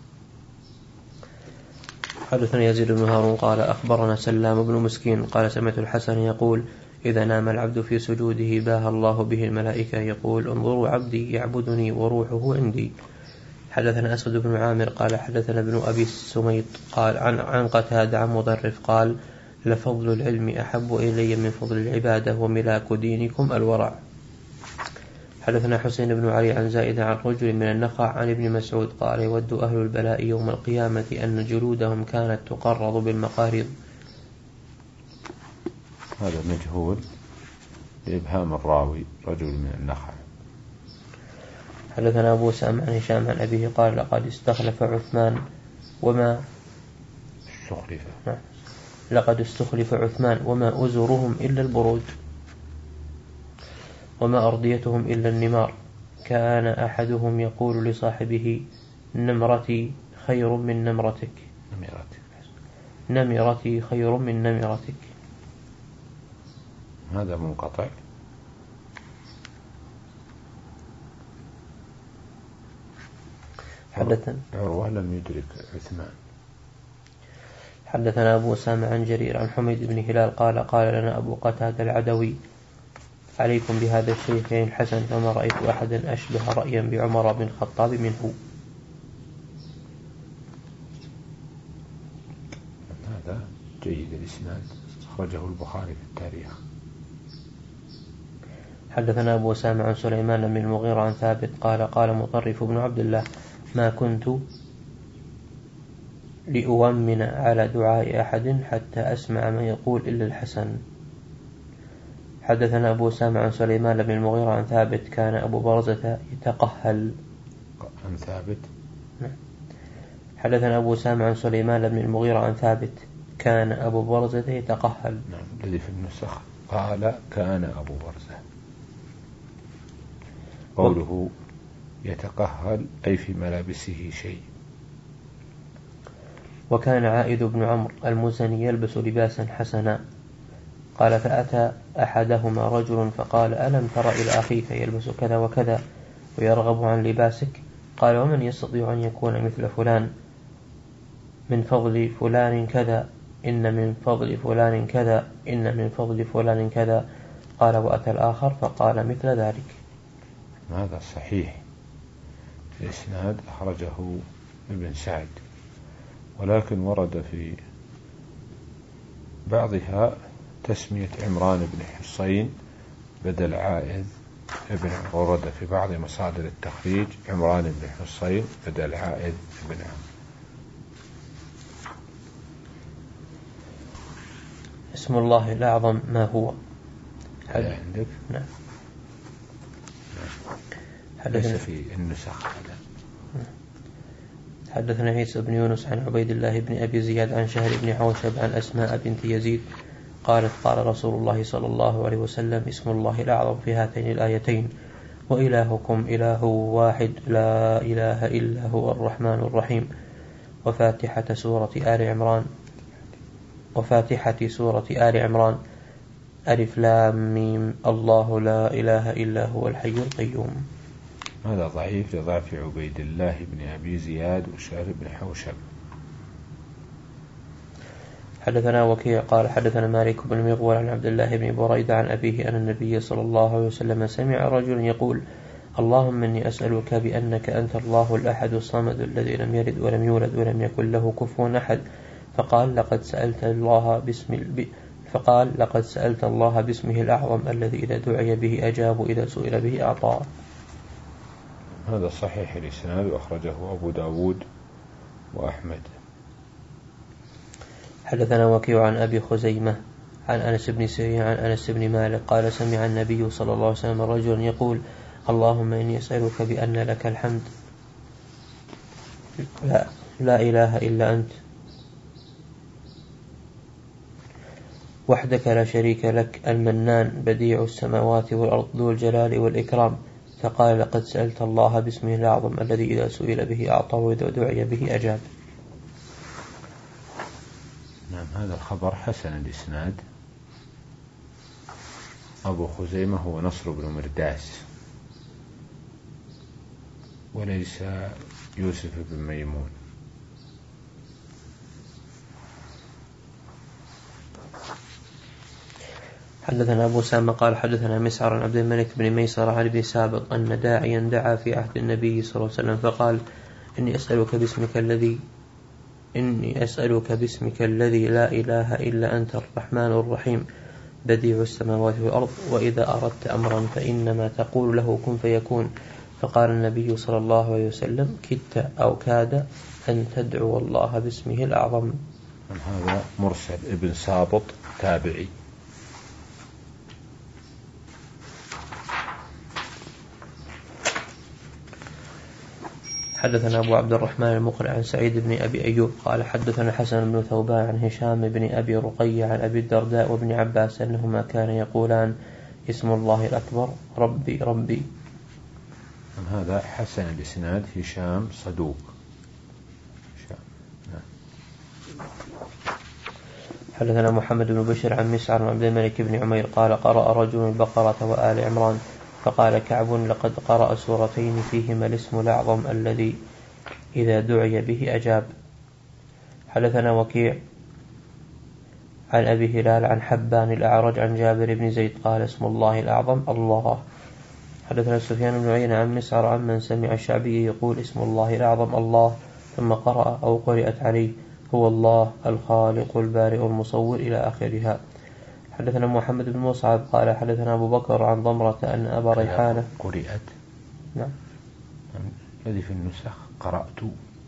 حدثنا يزيد بن هارون قال أخبرنا سلام بن مسكين قال سمعت الحسن يقول إذا نام العبد في سجوده باهى الله به الملائكة، يقول انظروا عبدي يعبدني وروحه عندي. حدثنا أسود بن عامر قال حدثنا ابن أبي السميط قال عن, عن قتادة عن مضرف قال لفضل العلم أحب إلي من فضل العبادة وملاك دينكم الورع. حدثنا حسين بن علي عن زائدة عن رجل من النخع عن ابن مسعود قال يود أهل البلاء يوم القيامة أن جلودهم كانت تقرض بالمقارض. هذا مجهول لإبهام الراوي، رجل من النخع. حدثنا أبو سام عن هشام عن أبيه قال لقد استخلف عثمان وما استخلف لقد استخلف عثمان وما أزرهم إلا البرود وما أرضيتهم إلا النمار. كان أحدهم يقول لصاحبه نمرتي خير من نمرتك نمرتي خير من نمرتك. هذا منقطع. حدثنا عروة لم يدرك عثمان. حدثنا أبو أسامة عن جرير عن حميد بن هلال قال قال لنا أبو قتادة العدوي عليكم بهذا الشيخين الحسن، فما رأيت أحدا أشبه رأيا بعمر بن الخطاب منه. هذا جيد الإسناد، أخرجه البخاري في التاريخ. حدثنا أبو أسامة عن سليمان بن المغيرة عن ثابت قال قال مطرف بن عبد الله ما كنت لأؤمن على دعاء أحد حتى أسمع ما يقول إلا الحسن. حدثنا أبو أسامة عن سليمان بن المغيرة عن ثابت كان أبو برزة يتقهل عن ثابت. حدثنا أبو أسامة عن سليمان بن المغيرة عن ثابت كان أبو برزة يتقهل. نعم، الذي في النسخ قال كان أبو برزة. قوله يتقهل أي في ملابسه شيء. وكان عائد بن عمرو المزني يلبس لباسا حسنا. قال فأتى أحدهما رجل فقال ألم تر إلى أخيك يلبس كذا وكذا ويرغب عن لباسك؟ قال ومن يستطيع أن يكون مثل فلان؟ من فضل فلان كذا إن من فضل فلان كذا إن من فضل فلان كذا. قال وأتى الآخر فقال مثل ذلك. هذا صحيح الإسناد، أخرجه ابن سعد، ولكن ورد في بعضها تسمية عمران بن حصين بدل عائذ ابن عمرو. ورد في بعض مصادر التخريج عمران بن حصين بدل عائذ ابن عمرو. اسم الله الأعظم ما هو؟ هذا عندك؟ نعم. ليس في النسخ هذا. حدثنا عيسى بن يونس عن عبيد الله بن أبي زياد عن شهر بن حوشب عن أسماء بنت يزيد قالت قال رسول الله صلى الله عليه وسلم اسم الله الأعظم في هاتين الآيتين وإلهكم إله واحد لا إله إلا هو الرحمن الرحيم. وفاتحة سورة آل عمران وفاتحة سورة آل عمران ألف لام ميم الله لا إله إلا هو الحي القيوم. هذا ضعيف لضعف عبيد الله بن أبي زياد وشهر بن حوشب. حدثنا وكيع قال حدثنا مالك بن مغول عن عبد الله بن بريدة عن أبيه أن النبي صلى الله عليه وسلم سمع رجلا يقول اللهم إني أسألك بأنك أنت الله الأحد الصمد الذي لم يلد ولم يولد ولم يكن له كفوا أحد. فقال لقد سألت الله باسم ب... فقال لقد سألت الله باسمه الأعظم الذي إذا دعي به أجاب وإذا سئل به أعطاه. هذا صحيح الإسناد، وأخرجه أبو داود وأحمد. حدثنا وكيع عن أبي خزيمة عن أنس بن سيرين عن أنس بن مالك قال سمع النبي صلى الله عليه وسلم رجلا يقول اللهم إني أسألك بأن لك الحمد لا, لا إله إلا أنت وحدك لا شريك لك المنان بديع السماوات والأرض ذو الجلال والإكرام. فقال لقد سألت الله باسمه الأعظم الذي إذا سئل به أعطى وإذا دعي به أجاب. نعم. هذا الخبر حسن الإسناد. أبو خزيمة هو نصر بن مرداس وليس يوسف بن ميمون. حدثنا أبو سامة قال حدثنا مسعر عن عبد الملك بن ميسر عن ابن سابق أن داعيا دعا في عهد النبي صلى الله عليه وسلم فقال إني أسألك باسمك الذي إني أسألك باسمك الذي لا إله إلا أنت الرحمن الرحيم بديع السماوات والأرض وإذا أردت أمرا فإنما تقول له كن فيكون. فقال النبي صلى الله عليه وسلم كدت أو كاد أن تدعو الله باسمه الأعظم. هذا مرسل ابن سابط تابعي. حدثنا أبو عبد الرحمن المقرع عن سعيد بن أبي أيوب قال حدثنا حسن بن ثوبان عن هشام بن أبي رقية عن أبي الدرداء وابن عباس أنهما كان يقولان اسم الله الأكبر ربي ربي. هذا حسن الإسناد. هشام صدوق. هشام. نعم. حدثنا محمد بن بشر عن مسعر عن عبد الملك بن عمير قال قرأ رجل البقرة وآل عمران فقال كعب لقد قرأ سورتين فيهما الاسم الأعظم الذي إذا دعي به أجاب. حدثنا وكيع عن أبي هلال عن حبان الأعرج عن جابر بن زيد قال اسم الله الأعظم الله. حدثنا سفيان بن عيينة عن مسعر عن من سمع الشعبي يقول اسم الله الأعظم الله ثم قرأ أو قرأت عليه هو الله الخالق البارئ المصور إلى آخرها. حدثنا محمد بن مصعب قال حدثنا أبو بكر عن ضمرة أن أبا ريحانة قرأت. نعم. الذي في النسخ قرأت.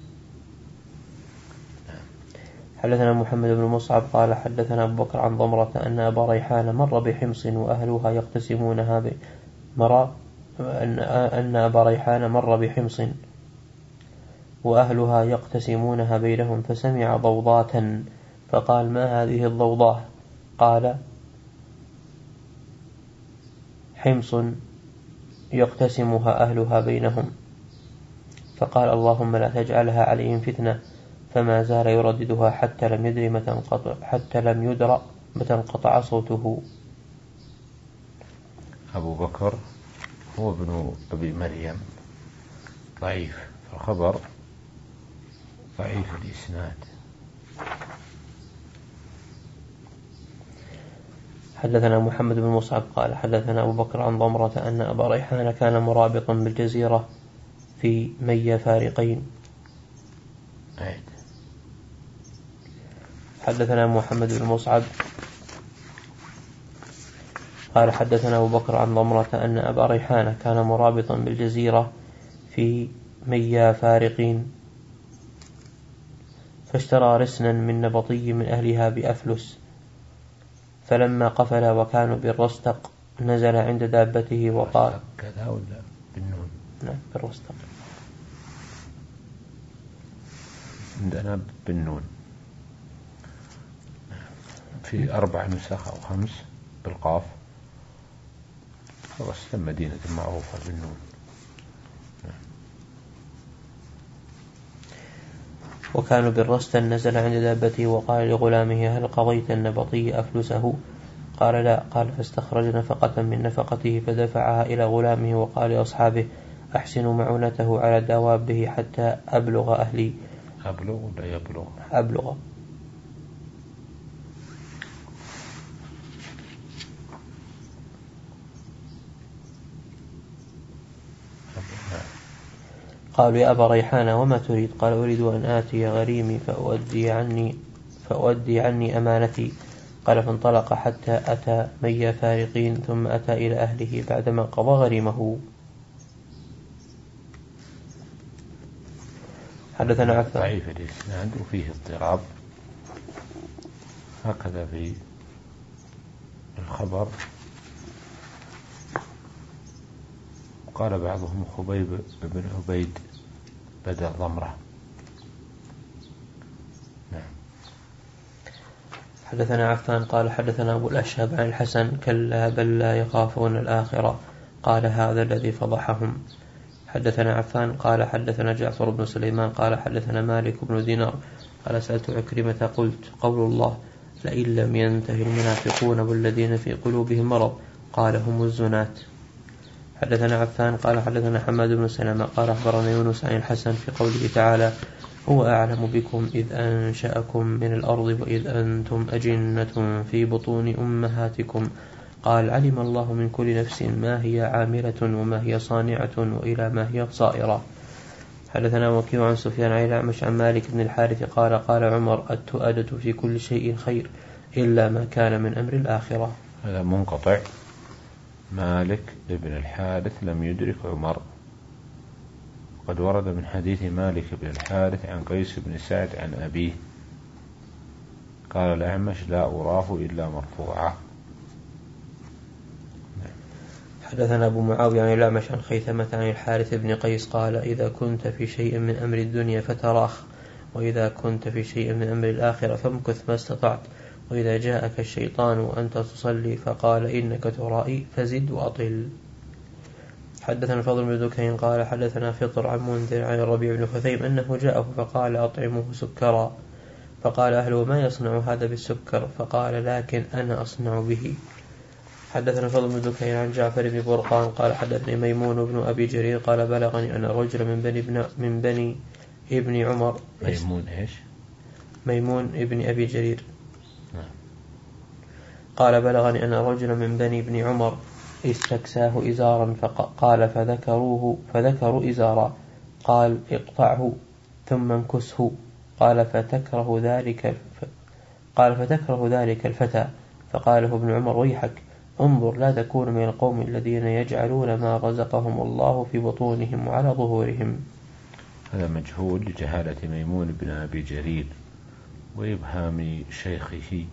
حدثنا محمد بن مصعب قال حدثنا أبو بكر عن ضمرة أن أبا ريحانة مر بحمص وأهلها يقتسمونها ب... مر أن... أن أبا ريحانة مر بحمص وأهلها يقتسمونها بينهم فسمع ضوضاة فقال ما هذه الضوضاء؟ قال حمص يقتسمها أهلها بينهم. فقال اللهم لا تجعلها عليهم فتنة فما زال يرددها حتى لم يدر متى انقطع حتى لم يدر متى انقطع صوته. أبو بكر هو ابن أبي مريم ضعيف الخبر ضعيف الإسناد. حدثنا محمد بن مصعب قال حدثنا أبو بكر عن ضمرة أن أبا ريحان كان مرابطا بالجزيرة في مي فارقين. عيد. حدثنا محمد بن مصعب قال حدثنا أبو بكر عن ضمرة أن أبا ريحان كان مرابطا بالجزيرة في مي فارقين فاشترى رسنا من نبطي من أهلها بأفلس فلما قفل وكانوا بالرستق نزل عند دابته وقال كذا ولا بالنون؟ نعم بالرستق. عندنا بالنون في أربع نسخ أو خمس بالقاف. الرستق مدينة معروفة بالنون. وكانوا بالرستن نزل عند دابته وقال لغلامه هل قضيت النبطي أفلسه؟ قال لا. قال فاستخرج نفقة من نفقته فدفعها إلى غلامه وقال لأصحابه أحسنوا معونته على دوابه حتى أبلغ أهلي. أبلغ ولا يبلغ؟ أبلغ. قالوا يا أبا ريحانة وما تريد؟ قال أريد أن آتي غريمي فأؤدي عني, فأؤدي عني أمانتي. قال فانطلق حتى أتى مي فارقين ثم أتى إلى أهله بعدما قضى غريمه. حدثنا عفان ضعيف الإسناد وفيه اضطراب هكذا في الخبر. قال بعضهم خبيب بن عبيد بدأ ضمره. نعم. حدثنا عفان قال حدثنا أبو الأشهب عن الحسن كلا بل لا يخافون الآخرة قال هذا الذي فضحهم. حدثنا عفان قال حدثنا جعفر بن سليمان قال حدثنا مالك بن دينار قال سألت عكرمة قلت قول الله لئن لم ينتهي المنافقون والذين في قلوبهم مرض قال هم الزنات. حدثنا عفان قال حدثنا حماد بن سلمة قال أخبرنا يونس عن الحسن في قوله تعالى هو أعلم بكم إذ أنشأكم من الأرض وإذ أنتم أجنة في بطون أمهاتكم قال علم الله من كل نفس ما هي عاملة وما هي صانعة وإلى ما هي صائرة. حدثنا وكيع عن سفيان عن الأعمش عن مالك بن الحارث قال قال عمر التؤدة في كل شيء خير إلا ما كان من أمر الآخرة. هذا منقطع. مالك بن الحارث لم يدرك عمر. قد ورد من حديث مالك بن الحارث عن قيس بن سعد عن أبيه قال الأعمش لا أراه إلا مرفوعا. حدثنا أبو معاوية عن الأعمش عن خيثمة عن الحارث بن قيس قال إذا كنت في شيء من أمر الدنيا فتراخ وإذا كنت في شيء من أمر الآخرة فامكث ما استطعت وإذا جاءك الشيطان وأنت تصلي فقال إنك ترائي فزد وأطل. حدثنا الفضل بن دكين قال حدثنا فطر عن منذر عن الربيع بن خثيم أنه جاءه فقال أطعمه سكرا فقال أهله ما يصنع هذا بالسكر فقال لكن أنا أصنع به. حدثنا الفضل بن دكين عن جعفر بن برقان قال حدثني ميمون بن أبي جرير قال بلغني أن رجل من بني ابن من بني ابن عمر ميمون إيش ميمون ابن أبي جرير قال بلغني أن رجل من بني ابن عمر استكساه إزارا فقال فذكروه فذكروا إزارا قال اقطعه ثم انكسه قال فتكره ذلك قال فتكره ذلك الفتى فقاله ابن عمر ويحك انظر لا تكون من القوم الذين يجعلون ما رزقهم الله في بطونهم وعلى ظهورهم. هذا مجهول لجهالة ميمون بن أبي جرير وإبهام شيخه.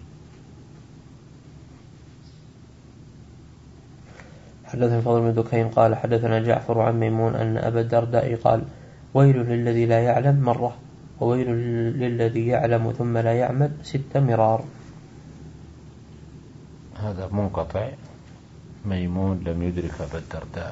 حدثنا الفضل بن دكين قال حدثنا جعفر عن ميمون أن أبا الدرداء قال ويل للذي لا يعلم مرة وويل للذي يعلم ثم لا يعمل ست مرار. هذا منقطع. ميمون لم يدرك أبا الدرداء.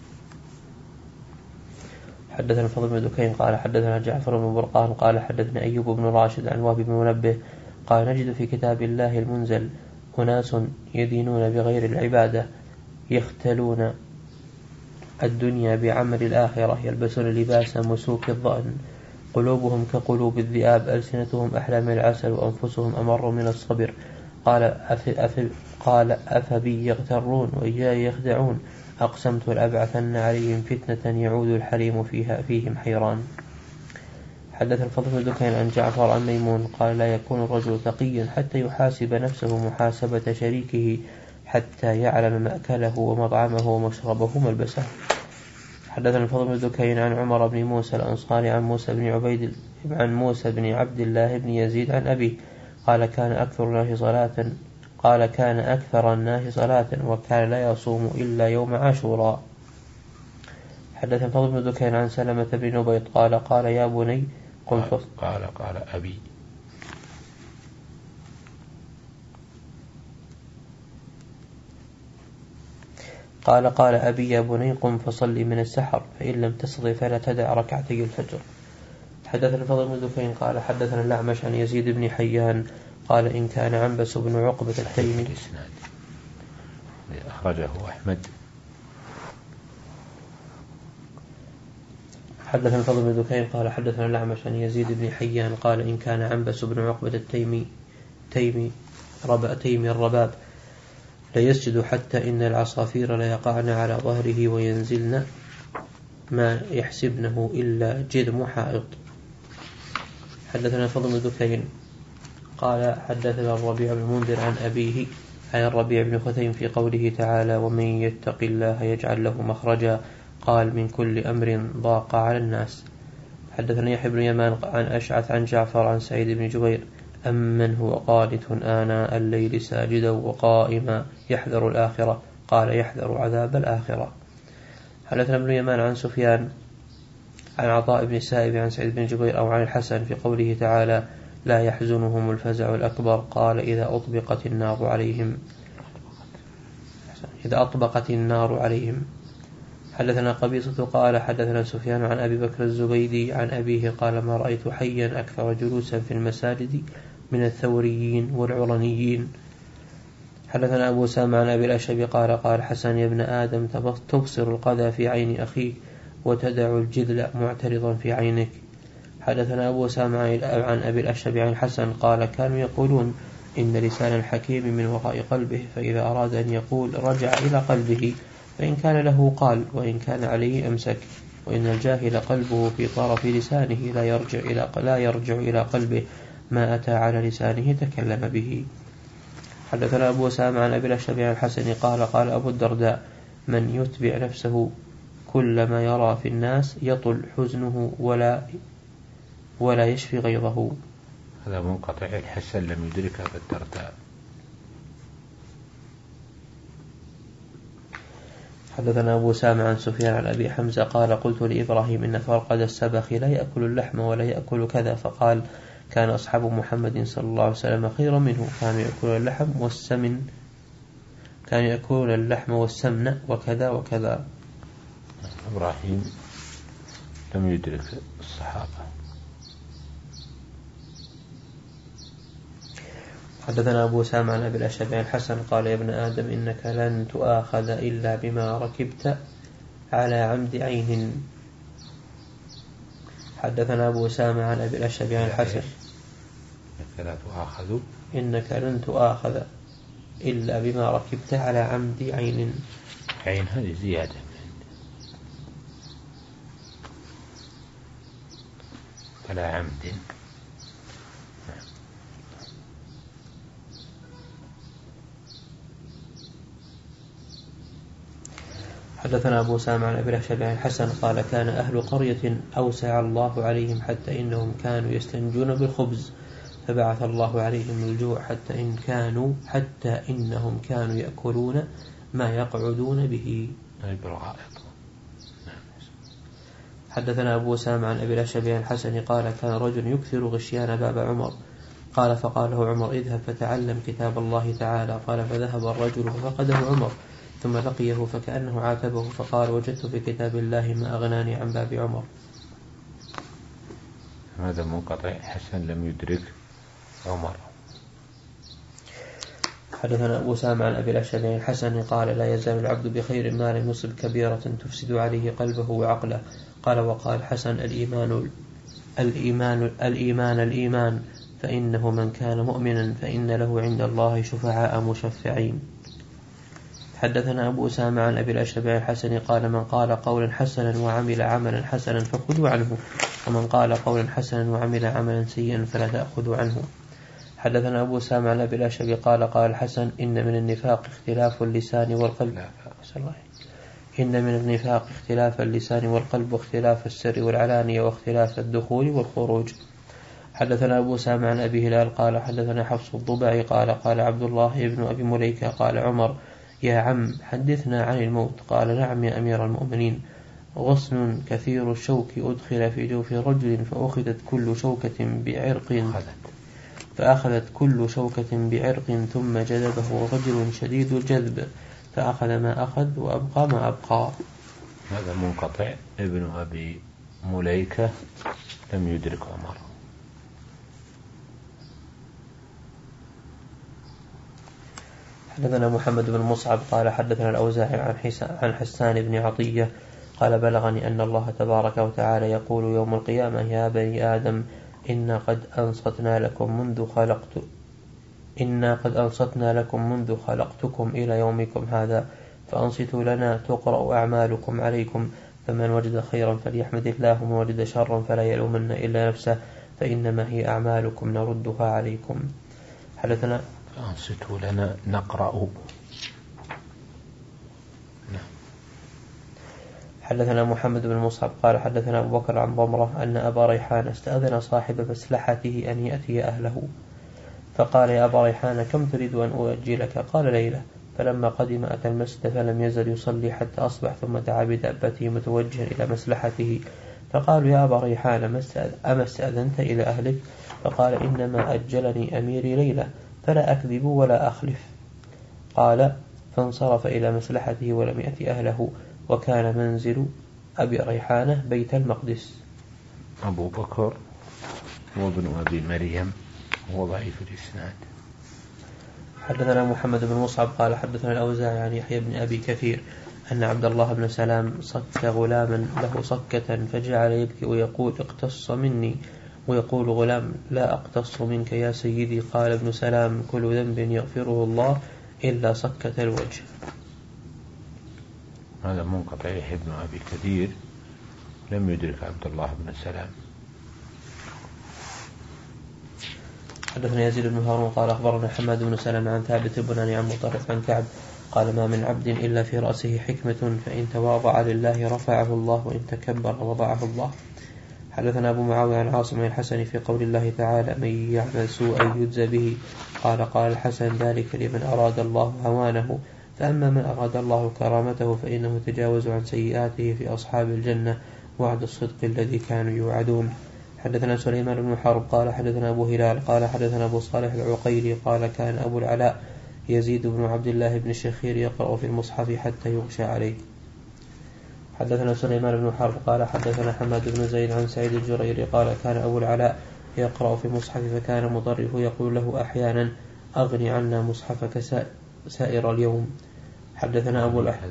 حدثنا الفضل بن دكين قال حدثنا جعفر بن برقان قال حدثنا أيوب بن راشد عن وهب بن منبه قال نجد في كتاب الله المنزل أناس يدينون بغير العبادة يختلون الدنيا بعمل الآخرة يلبسون لباس مسوك الظأن قلوبهم كقلوب الذئاب ألسنتهم أحلى من العسل وأنفسهم أمر من الصبر قال أف أف قال أفبي يغترون وإياي يخدعون أقسمت لأبعثن عليهم فتنة يعود الحليم فيها فيهم حيران. حدث الفضل بن دكين عن جعفر عن ميمون قال لا يكون الرجل تقيا حتى يحاسب نفسه محاسبة شريكه حتى يعلم مأكله ومطعمه ومشربه وملبسه. حدثنا الفضل بن دكين عن عمر بن موسى الأنصاري عن موسى بن عبيد عن موسى بن عبد الله بن يزيد عن أبيه قال كان أكثر الناس صلاة قال كان أكثر الناس صلاة وكان لا يصوم إلا يوم عاشوراء. حدثنا الفضل بن دكين عن سلمة بن نبيط قال قال يا بني قم قال, قال قال أبي قال قال أبي يا بني قم فصلي من السحر فإن لم تستطع فلا تدع ركعتي الفجر. حدثنا الفضل بن دكين قال حدثنا الأعمش عن يزيد بن حيان قال إن كان عنبس بن عقبة التيمي أخرجه أحمد. حدثنا الفضل بن دكين قال حدثنا الأعمش عن يزيد بن حيان قال إن كان عنبس بن عقبة التيمي تيمي ربا تيمي الرباب ليسجد حتى إن العصافير ليقعن على ظهره وينزلن ما يحسبنه إلا جذم حائط. حدثنا الفضل بن دكين قال حدثنا الربيع بن منذر عن أبيه عن الربيع بن خثيم في قوله تعالى ومن يتق الله يجعل له مخرجا قال من كل أمر ضاق على الناس. حدثنا يحيى بن يمان عن أشعث عن جعفر عن سعيد بن جبير أمن هو قانت آناء الليل ساجدا وقائما يحذر الآخرة قال يحذر عذاب الآخرة. حدثنا ابن يمان عن سفيان عن عطاء بن السائب عن سعيد بن جبير أو عن الحسن في قوله تعالى لا يحزنهم الفزع الأكبر. قال إذا أطبقت النار عليهم إذا أطبقت النار عليهم. حدثنا قبيصة قال حدثنا سفيان عن أبي بكر الزبيدي عن أبيه قال ما رأيت حيا أكثر جلوسا في المساجد من الثوريين والعرنيين. حدثنا أبو سامع عن أبي الأشهب قال قال حسن يا ابن آدم تبصر القذى في عين أخيك وتدع الجذل معترضا في عينك. حدثنا أبو سامع عن أبي الأشهب عن حسن قال كانوا يقولون إن لسان الحكيم من وراء قلبه، فإذا أراد أن يقول رجع إلى قلبه، فإن كان له قال وإن كان عليه أمسك، وإن الجاهل قلبه في طرف لسانه لا يرجع إلى لا يرجع إلى قلبه، ما أتى على لسانه تكلم به. حدثنا أبو سامع عن أبي الأشهب عن الحسن قال قال أبو الدرداء من يتبع نفسه كل ما يرى في الناس يطل حزنه ولا ولا يشفي غيظه. هذا منقطع، الحسن لم يدرك أبا الدرداء. حدثنا أبو سامع عن سفيان عن أبي حمزة قال قلت لإبراهيم إن فرقد السبخ لا يأكل اللحم ولا يأكل كذا، فقال كان أصحاب محمد صلى الله عليه وسلم خيرا منه، كانوا يأكلون اللحم والسمن كانوا يأكلون اللحم والسمن وكذا وكذا. إبراهيم لم يدرك الصحابة. حدثنا أبو سامع عن أبي الأشهب عن الحسن قال يا ابن آدم إنك لن تؤاخذ إلا بما ركبت على عمد عين. حدثنا أبو سامع عن أبي الأشهب عن الحسن إنك لا تؤاخذ إنك لن تؤاخذ إلا بما ركبت على عمد عين. عين هذه زيادة على عمد. حدثنا أبو سامع عن أبي الأشهب عن الحسن قال كان أهل قرية أوسع الله عليهم حتى إنهم كانوا يستنجون بالخبز، فبعث الله عليهم الجوع حتى إن كانوا حتى إنهم كانوا يأكلون ما يقعدون به. حدثنا أبو سامع عن أبي الأشهب عن الحسن قال كان رجل يكثر غشيان باب عمر، قال فقال له عمر اذهب فتعلم كتاب الله تعالى، قال فذهب الرجل ففقده عمر ثم لقيه فكأنه عاتبه فقال وجدت في كتاب الله ما أغناني عن باب عمر. هذا منقطع، حسن لم يدرك عمر. حدثنا أبو سامع عن أبي الأشهب عن الحسن قال لا يزال العبد بخير ما لم يصب كبيرة تفسد عليه قلبه وعقله. قال وقال حسن الإيمان الإيمان الإيمان الإيمان فإنه من كان مؤمنا فإن له عند الله شفعاء مشفعين. حدثنا أبو سامع عن أبي الأشهب عن الحسن قال من قال قولا حسنا وعمل عملا حسنا فخذوا عنه، ومن قال قولا حسنا وعمل عملا سيئا فلا تأخذوا عنه. حدثنا أبو سامع عن أبي الأشهب قال قال الحسن إن من النفاق اختلاف اللسان والقلب إن من النفاق اختلاف اللسان والقلب واختلاف السر والعلانية واختلاف الدخول والخروج. حدثنا أبو سامع عن أبي هلال قال حدثنا حفص الضبعي قال قال عبد الله ابن أبي مليكة قال عمر يا عم حدثنا عن الموت. قال نعم يا أمير المؤمنين، غصن كثير الشوك أدخل في جوف رجل فأخذت كل شوكة بعرق فأخذت كل شوكة بعرق ثم جذبه رجل شديد الجذب فأخذ ما أخذ وأبقى ما أبقى. هذا منقطع، ابن أبي مليكة لم يدرك عمر. حدثنا محمد بن مصعب قال حدثنا الأوزاعي عن حسان بن عطية قال بلغني أن الله تبارك وتعالى يقول يوم القيامة يا بني آدم إنا قد أنصتنا لكم منذ خلقت إنا قد أنصتنا لكم منذ خلقتكم إلى يومكم هذا فأنصتوا لنا تقرأ أعمالكم عليكم، فمن وجد خيرا فليحمد الله ومن وجد شرا فلا يلومن إلا نفسه فإنما هي أعمالكم نردها عليكم. حدثنا فأنصتوا لنا نقرأ. حدثنا محمد بن مصعب قال حدثنا أبو بكر عن ضمرة أن أبا ريحان استأذن صاحب مسلحته أن يأتي أهله، فقال يا أبا ريحان كم تريد أن أؤجلك؟ قال ليلة. فلما قدم أتى المسجد فلم يزل يصلي حتى أصبح ثم دعا بدابته متوجها إلى مسلحته فقالوا يا أبا ريحان أما استأذنت إلى أهلك؟ فقال إنما أجلني أميري ليلة فلا أكذب ولا أخلف. قال فانصرف إلى مصلحته ولم يأتي أهله، وكان منزل أبي ريحانة بيت المقدس. أبو بكر وابن أبي مريم هو ضعيف الإسناد. حدثنا محمد بن مصعب قال حدثنا الأوزاعي عن يحيى بن أبي كثير أن عبد الله بن سلام صك غلاما له صكة فجعل يبكي ويقول اقتص مني، ويقول غلام لا أقتص منك يا سيدي. قال ابن سلام كل ذنب يغفره الله إلا صكة الوجه. هذا منقطع. يحيى بن أبي كثير لم يدرك عبد الله بن سلام. حدثنا يزيد بن هارون قال أخبرنا حماد بن سلام عن ثابت البناني عن مطرف عن كعب قال ما من عبد إلا في رأسه حكمة فإن تواضع لله رفعه الله وإن تكبر وضعه الله. حدثنا أبو معاوية عن عاصم الحسن في قول الله تعالى من يعمل سوءا يجزى به. قال قال الحسن ذلك لمن أراد الله هوانه، فأما من أراد الله كرامته فإنه تجاوز عن سيئاته في أصحاب الجنة وعد الصدق الذي كانوا يوعدون. حدثنا سليمان بن حرب قال حدثنا أبو هلال قال حدثنا أبو صالح العقيلي قال كان أبو العلاء يزيد بن عبد الله بن الشخير يقرأ في المصحف حتى يغشى عليه. حدثنا سليمان بن حرب قال حدثنا حماد بن زيد عن سعيد الجريري قال كان أبو العلاء يقرأ في المصحف فكان مضرف يقول له أحيانا أغني عنا مصحفك سائر اليوم. حدثنا أبو الأحد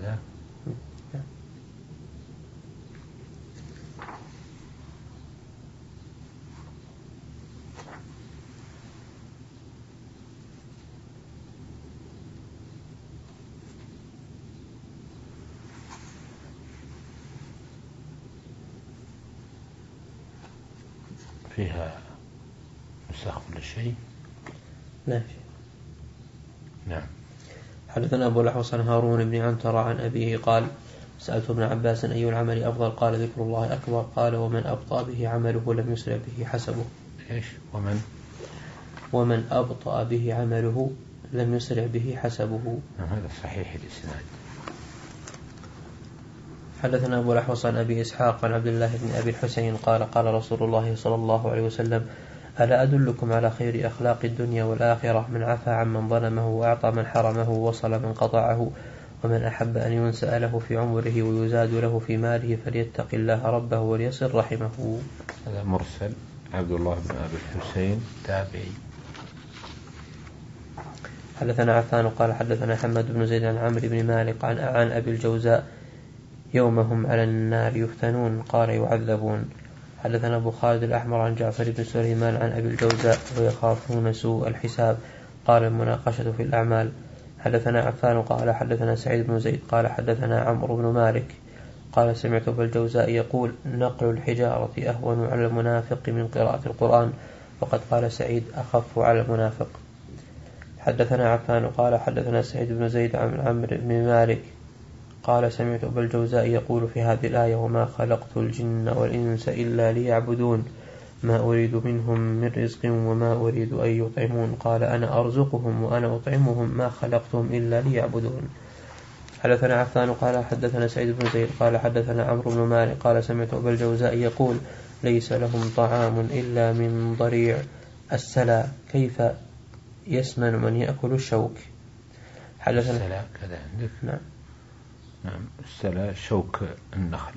فيها نسخ كل شيء. لا شيء. نعم. حدثنا أبو الأحوص عن هارون بن عنتر عن أبيه قال سألت ابن عباس أي العمل أفضل؟ قال ذكر الله أكبر. قال ومن أبطأ به عمله لم يسرع به حسبه. إيش ومن ومن أبطأ به عمله لم يسرع به حسبه. هذا صحيح الإسناد. حدثنا أبو الأحوص عن أبي إسحاق عن عبد الله بن أبي الحسين قال قال رسول الله صلى الله عليه وسلم ألا أدلكم على خير أخلاق الدنيا والآخرة؟ من عفا عمن ظلمه وأعطى من حرمه ووصل من قطعه ومن أحب أن ينسأ له في عمره ويزاد له في ماله فليتق الله ربه وليصل رحمه. هذا مرسل. عبد الله بن أبي الحسين تابعي. حدثنا عفان قال حدثنا حمد بن زيد عن عمرو بن مالك عن عن أبي الجوزاء يومهم على النار يفتنون قال يعذبون. حدثنا أبو خالد الأحمر عن جعفر بن سليمان عن أبي الجوزاء ويخافون سوء الحساب قال المناقشة في الأعمال. حدثنا عفان قال حدثنا سعيد بن زيد قال حدثنا عمرو بن مالك قال سمعت أبا الجوزاء يقول نقل الحجارة أهون على المنافق من قراءة القرآن، وقد قال سعيد أخف على المنافق. حدثنا عفان قال حدثنا سعيد بن زيد عن عمرو بن مالك قال سمعت أبا الجوزاء يقول في هذه الآية وما خلقت الجن والإنس إلا ليعبدون ما أريد منهم من رزق وما أريد أن يطعمون قال أنا أرزقهم وأنا أطعمهم ما خلقتهم إلا ليعبدون. حدثنا عفان قال حدثنا سعيد بن زيد قال حدثنا عمرو بن مالك قال سمعت أبا الجوزاء يقول ليس لهم طعام إلا من ضريع السلا كيف يسمن من يأكل الشوك. حدثنا السلا كذا عندك؟ نعم. نعم السلا شوك النخل.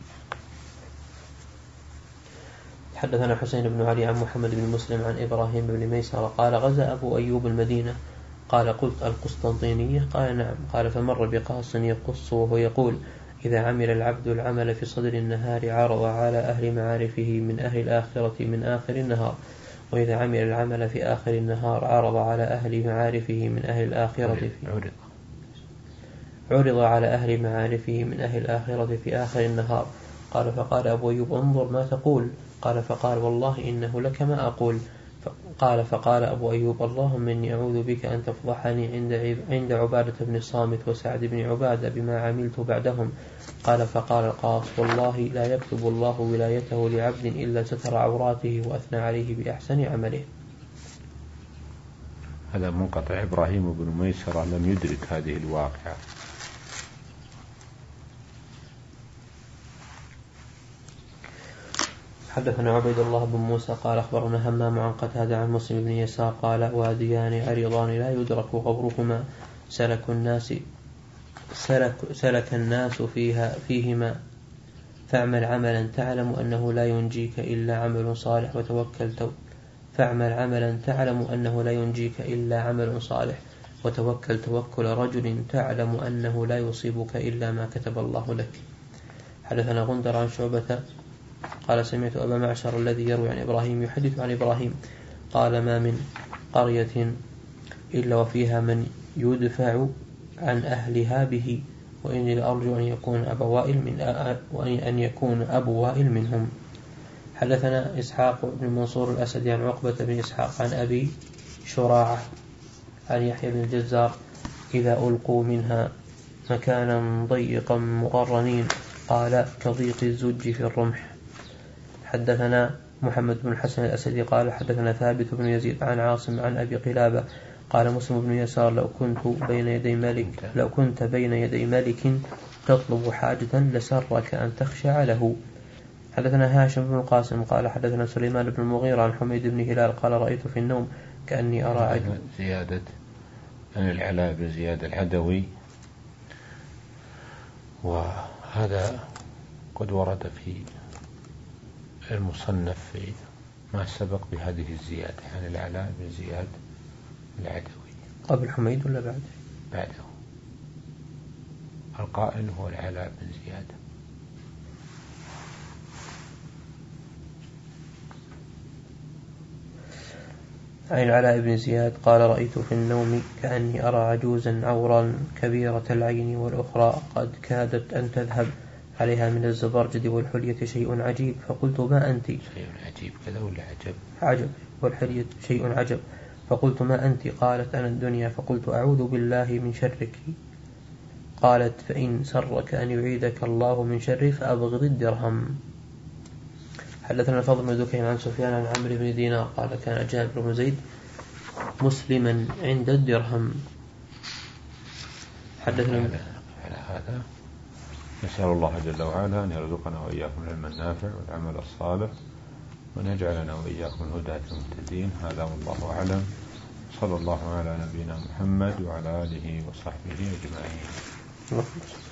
حدثنا حسين بن علي عن محمد بن مسلم عن إبراهيم بن ميسر قال غزا أبو أيوب المدينة قال قلت القسطنطينية قال نعم قال فمر بقاص يقص وهو يقول إذا عمل العبد العمل في صدر النهار عرض على أهل معارفه من أهل الآخرة من آخر النهار، وإذا عمل العمل في آخر النهار عرض على أهل معارفه من أهل الآخرة في عرض عرض على أهل معارفه من أهل الآخرة في آخر النهار. قال فقال أبو أيوب انظر ما تقول. قال فقال والله إنه لك ما أقول. قال فقال أبو أيوب اللهم إني أعوذ بك أن تفضحني عند عند عبادة بن الصامت وسعد بن عبادة بما عملت بعدهم. قال فقال القاص والله لا يكتب الله ولايته لعبد إلا ستر عوراته وأثنى عليه بأحسن عمله. هذا منقطع. إبراهيم بن ميسر لم يدرك هذه الواقعة. حدثنا عبيد الله بن موسى قال أخبرنا همام عن قتادة عن مسلم بن يسار قال واديان عريضان لا يدرك غبرهما سلك الناس سلك, سلك الناس فيها فيهما فاعمل عملا تعلم أنه لا ينجيك إلا عمل صالح وتوكل تو فاعمل عملا تعلم أنه لا ينجيك إلا عمل صالح وتوكل توكل رجل تعلم أنه لا يصيبك إلا ما كتب الله لك. حدثنا غندر عن شعبة قال سمعت أبا معشر الذي يروي عن إبراهيم يحدث عن إبراهيم قال ما من قرية إلا وفيها من يدفع عن أهلها به وإني لأرجو أن يكون أبو وائل من وأن يكون أبو وائل منهم. حدثنا إسحاق بن منصور الأسدي عن عقبة بن إسحاق عن أبي شراعة عن يحيى بن الجزار إذا ألقوا منها مكانا ضيقا مقرنين قال كضيق الزج في الرمح. حدثنا محمد بن الحسن الأسدي قال حدثنا ثابت بن يزيد عن عاصم عن أبي قلابة قال مسلم بن يسار لو كنت بين يدي ملك لو كنت بين يدي ملك تطلب حاجة لسرك أن تخشع له. حدثنا هاشم بن القاسم قال حدثنا سليمان بن المغيرة عن حميد بن هلال قال رأيت في النوم كأني أرى عجل. زيادة عن العلاء بن زياد العدوي، وهذا قد ورد في المصنف في ما سبق بهذه الزيادة عن العلاء بن زياد العدوي. قبل حميد ولا بعده؟ بعده. القائل هو العلاء بن زياد. عن العلاء بن زياد قال رأيت في النوم كأني أرى عجوزا عورا كبيرة العين والأخرى قد كادت أن تذهب عليها من الزبرجد والحلية شيء عجيب فقلت ما أنت؟ شيء عجيب كذا ولا عجب؟ عجب. والحلية شيء عجب فقلت ما أنت؟ قالت أنا الدنيا. فقلت أعوذ بالله من شرك. قالت فإن سرك أن يعيدك الله من شره فأبغض الدرهم. حدثنا الفضل بن دكين عن سفيان عن عمرو بن دينار قال كان جابر بن زيد مسلما عند الدرهم. حدثنا على هذا نسأل الله جل وعلا أن يرزقنا وإياكم العلم النافع والعمل الصالح وأن يجعلنا وإياكم الهداة المهتدين. هذا والله أعلم. صلى الله على نبينا محمد وعلى آله وصحبه أجمعين.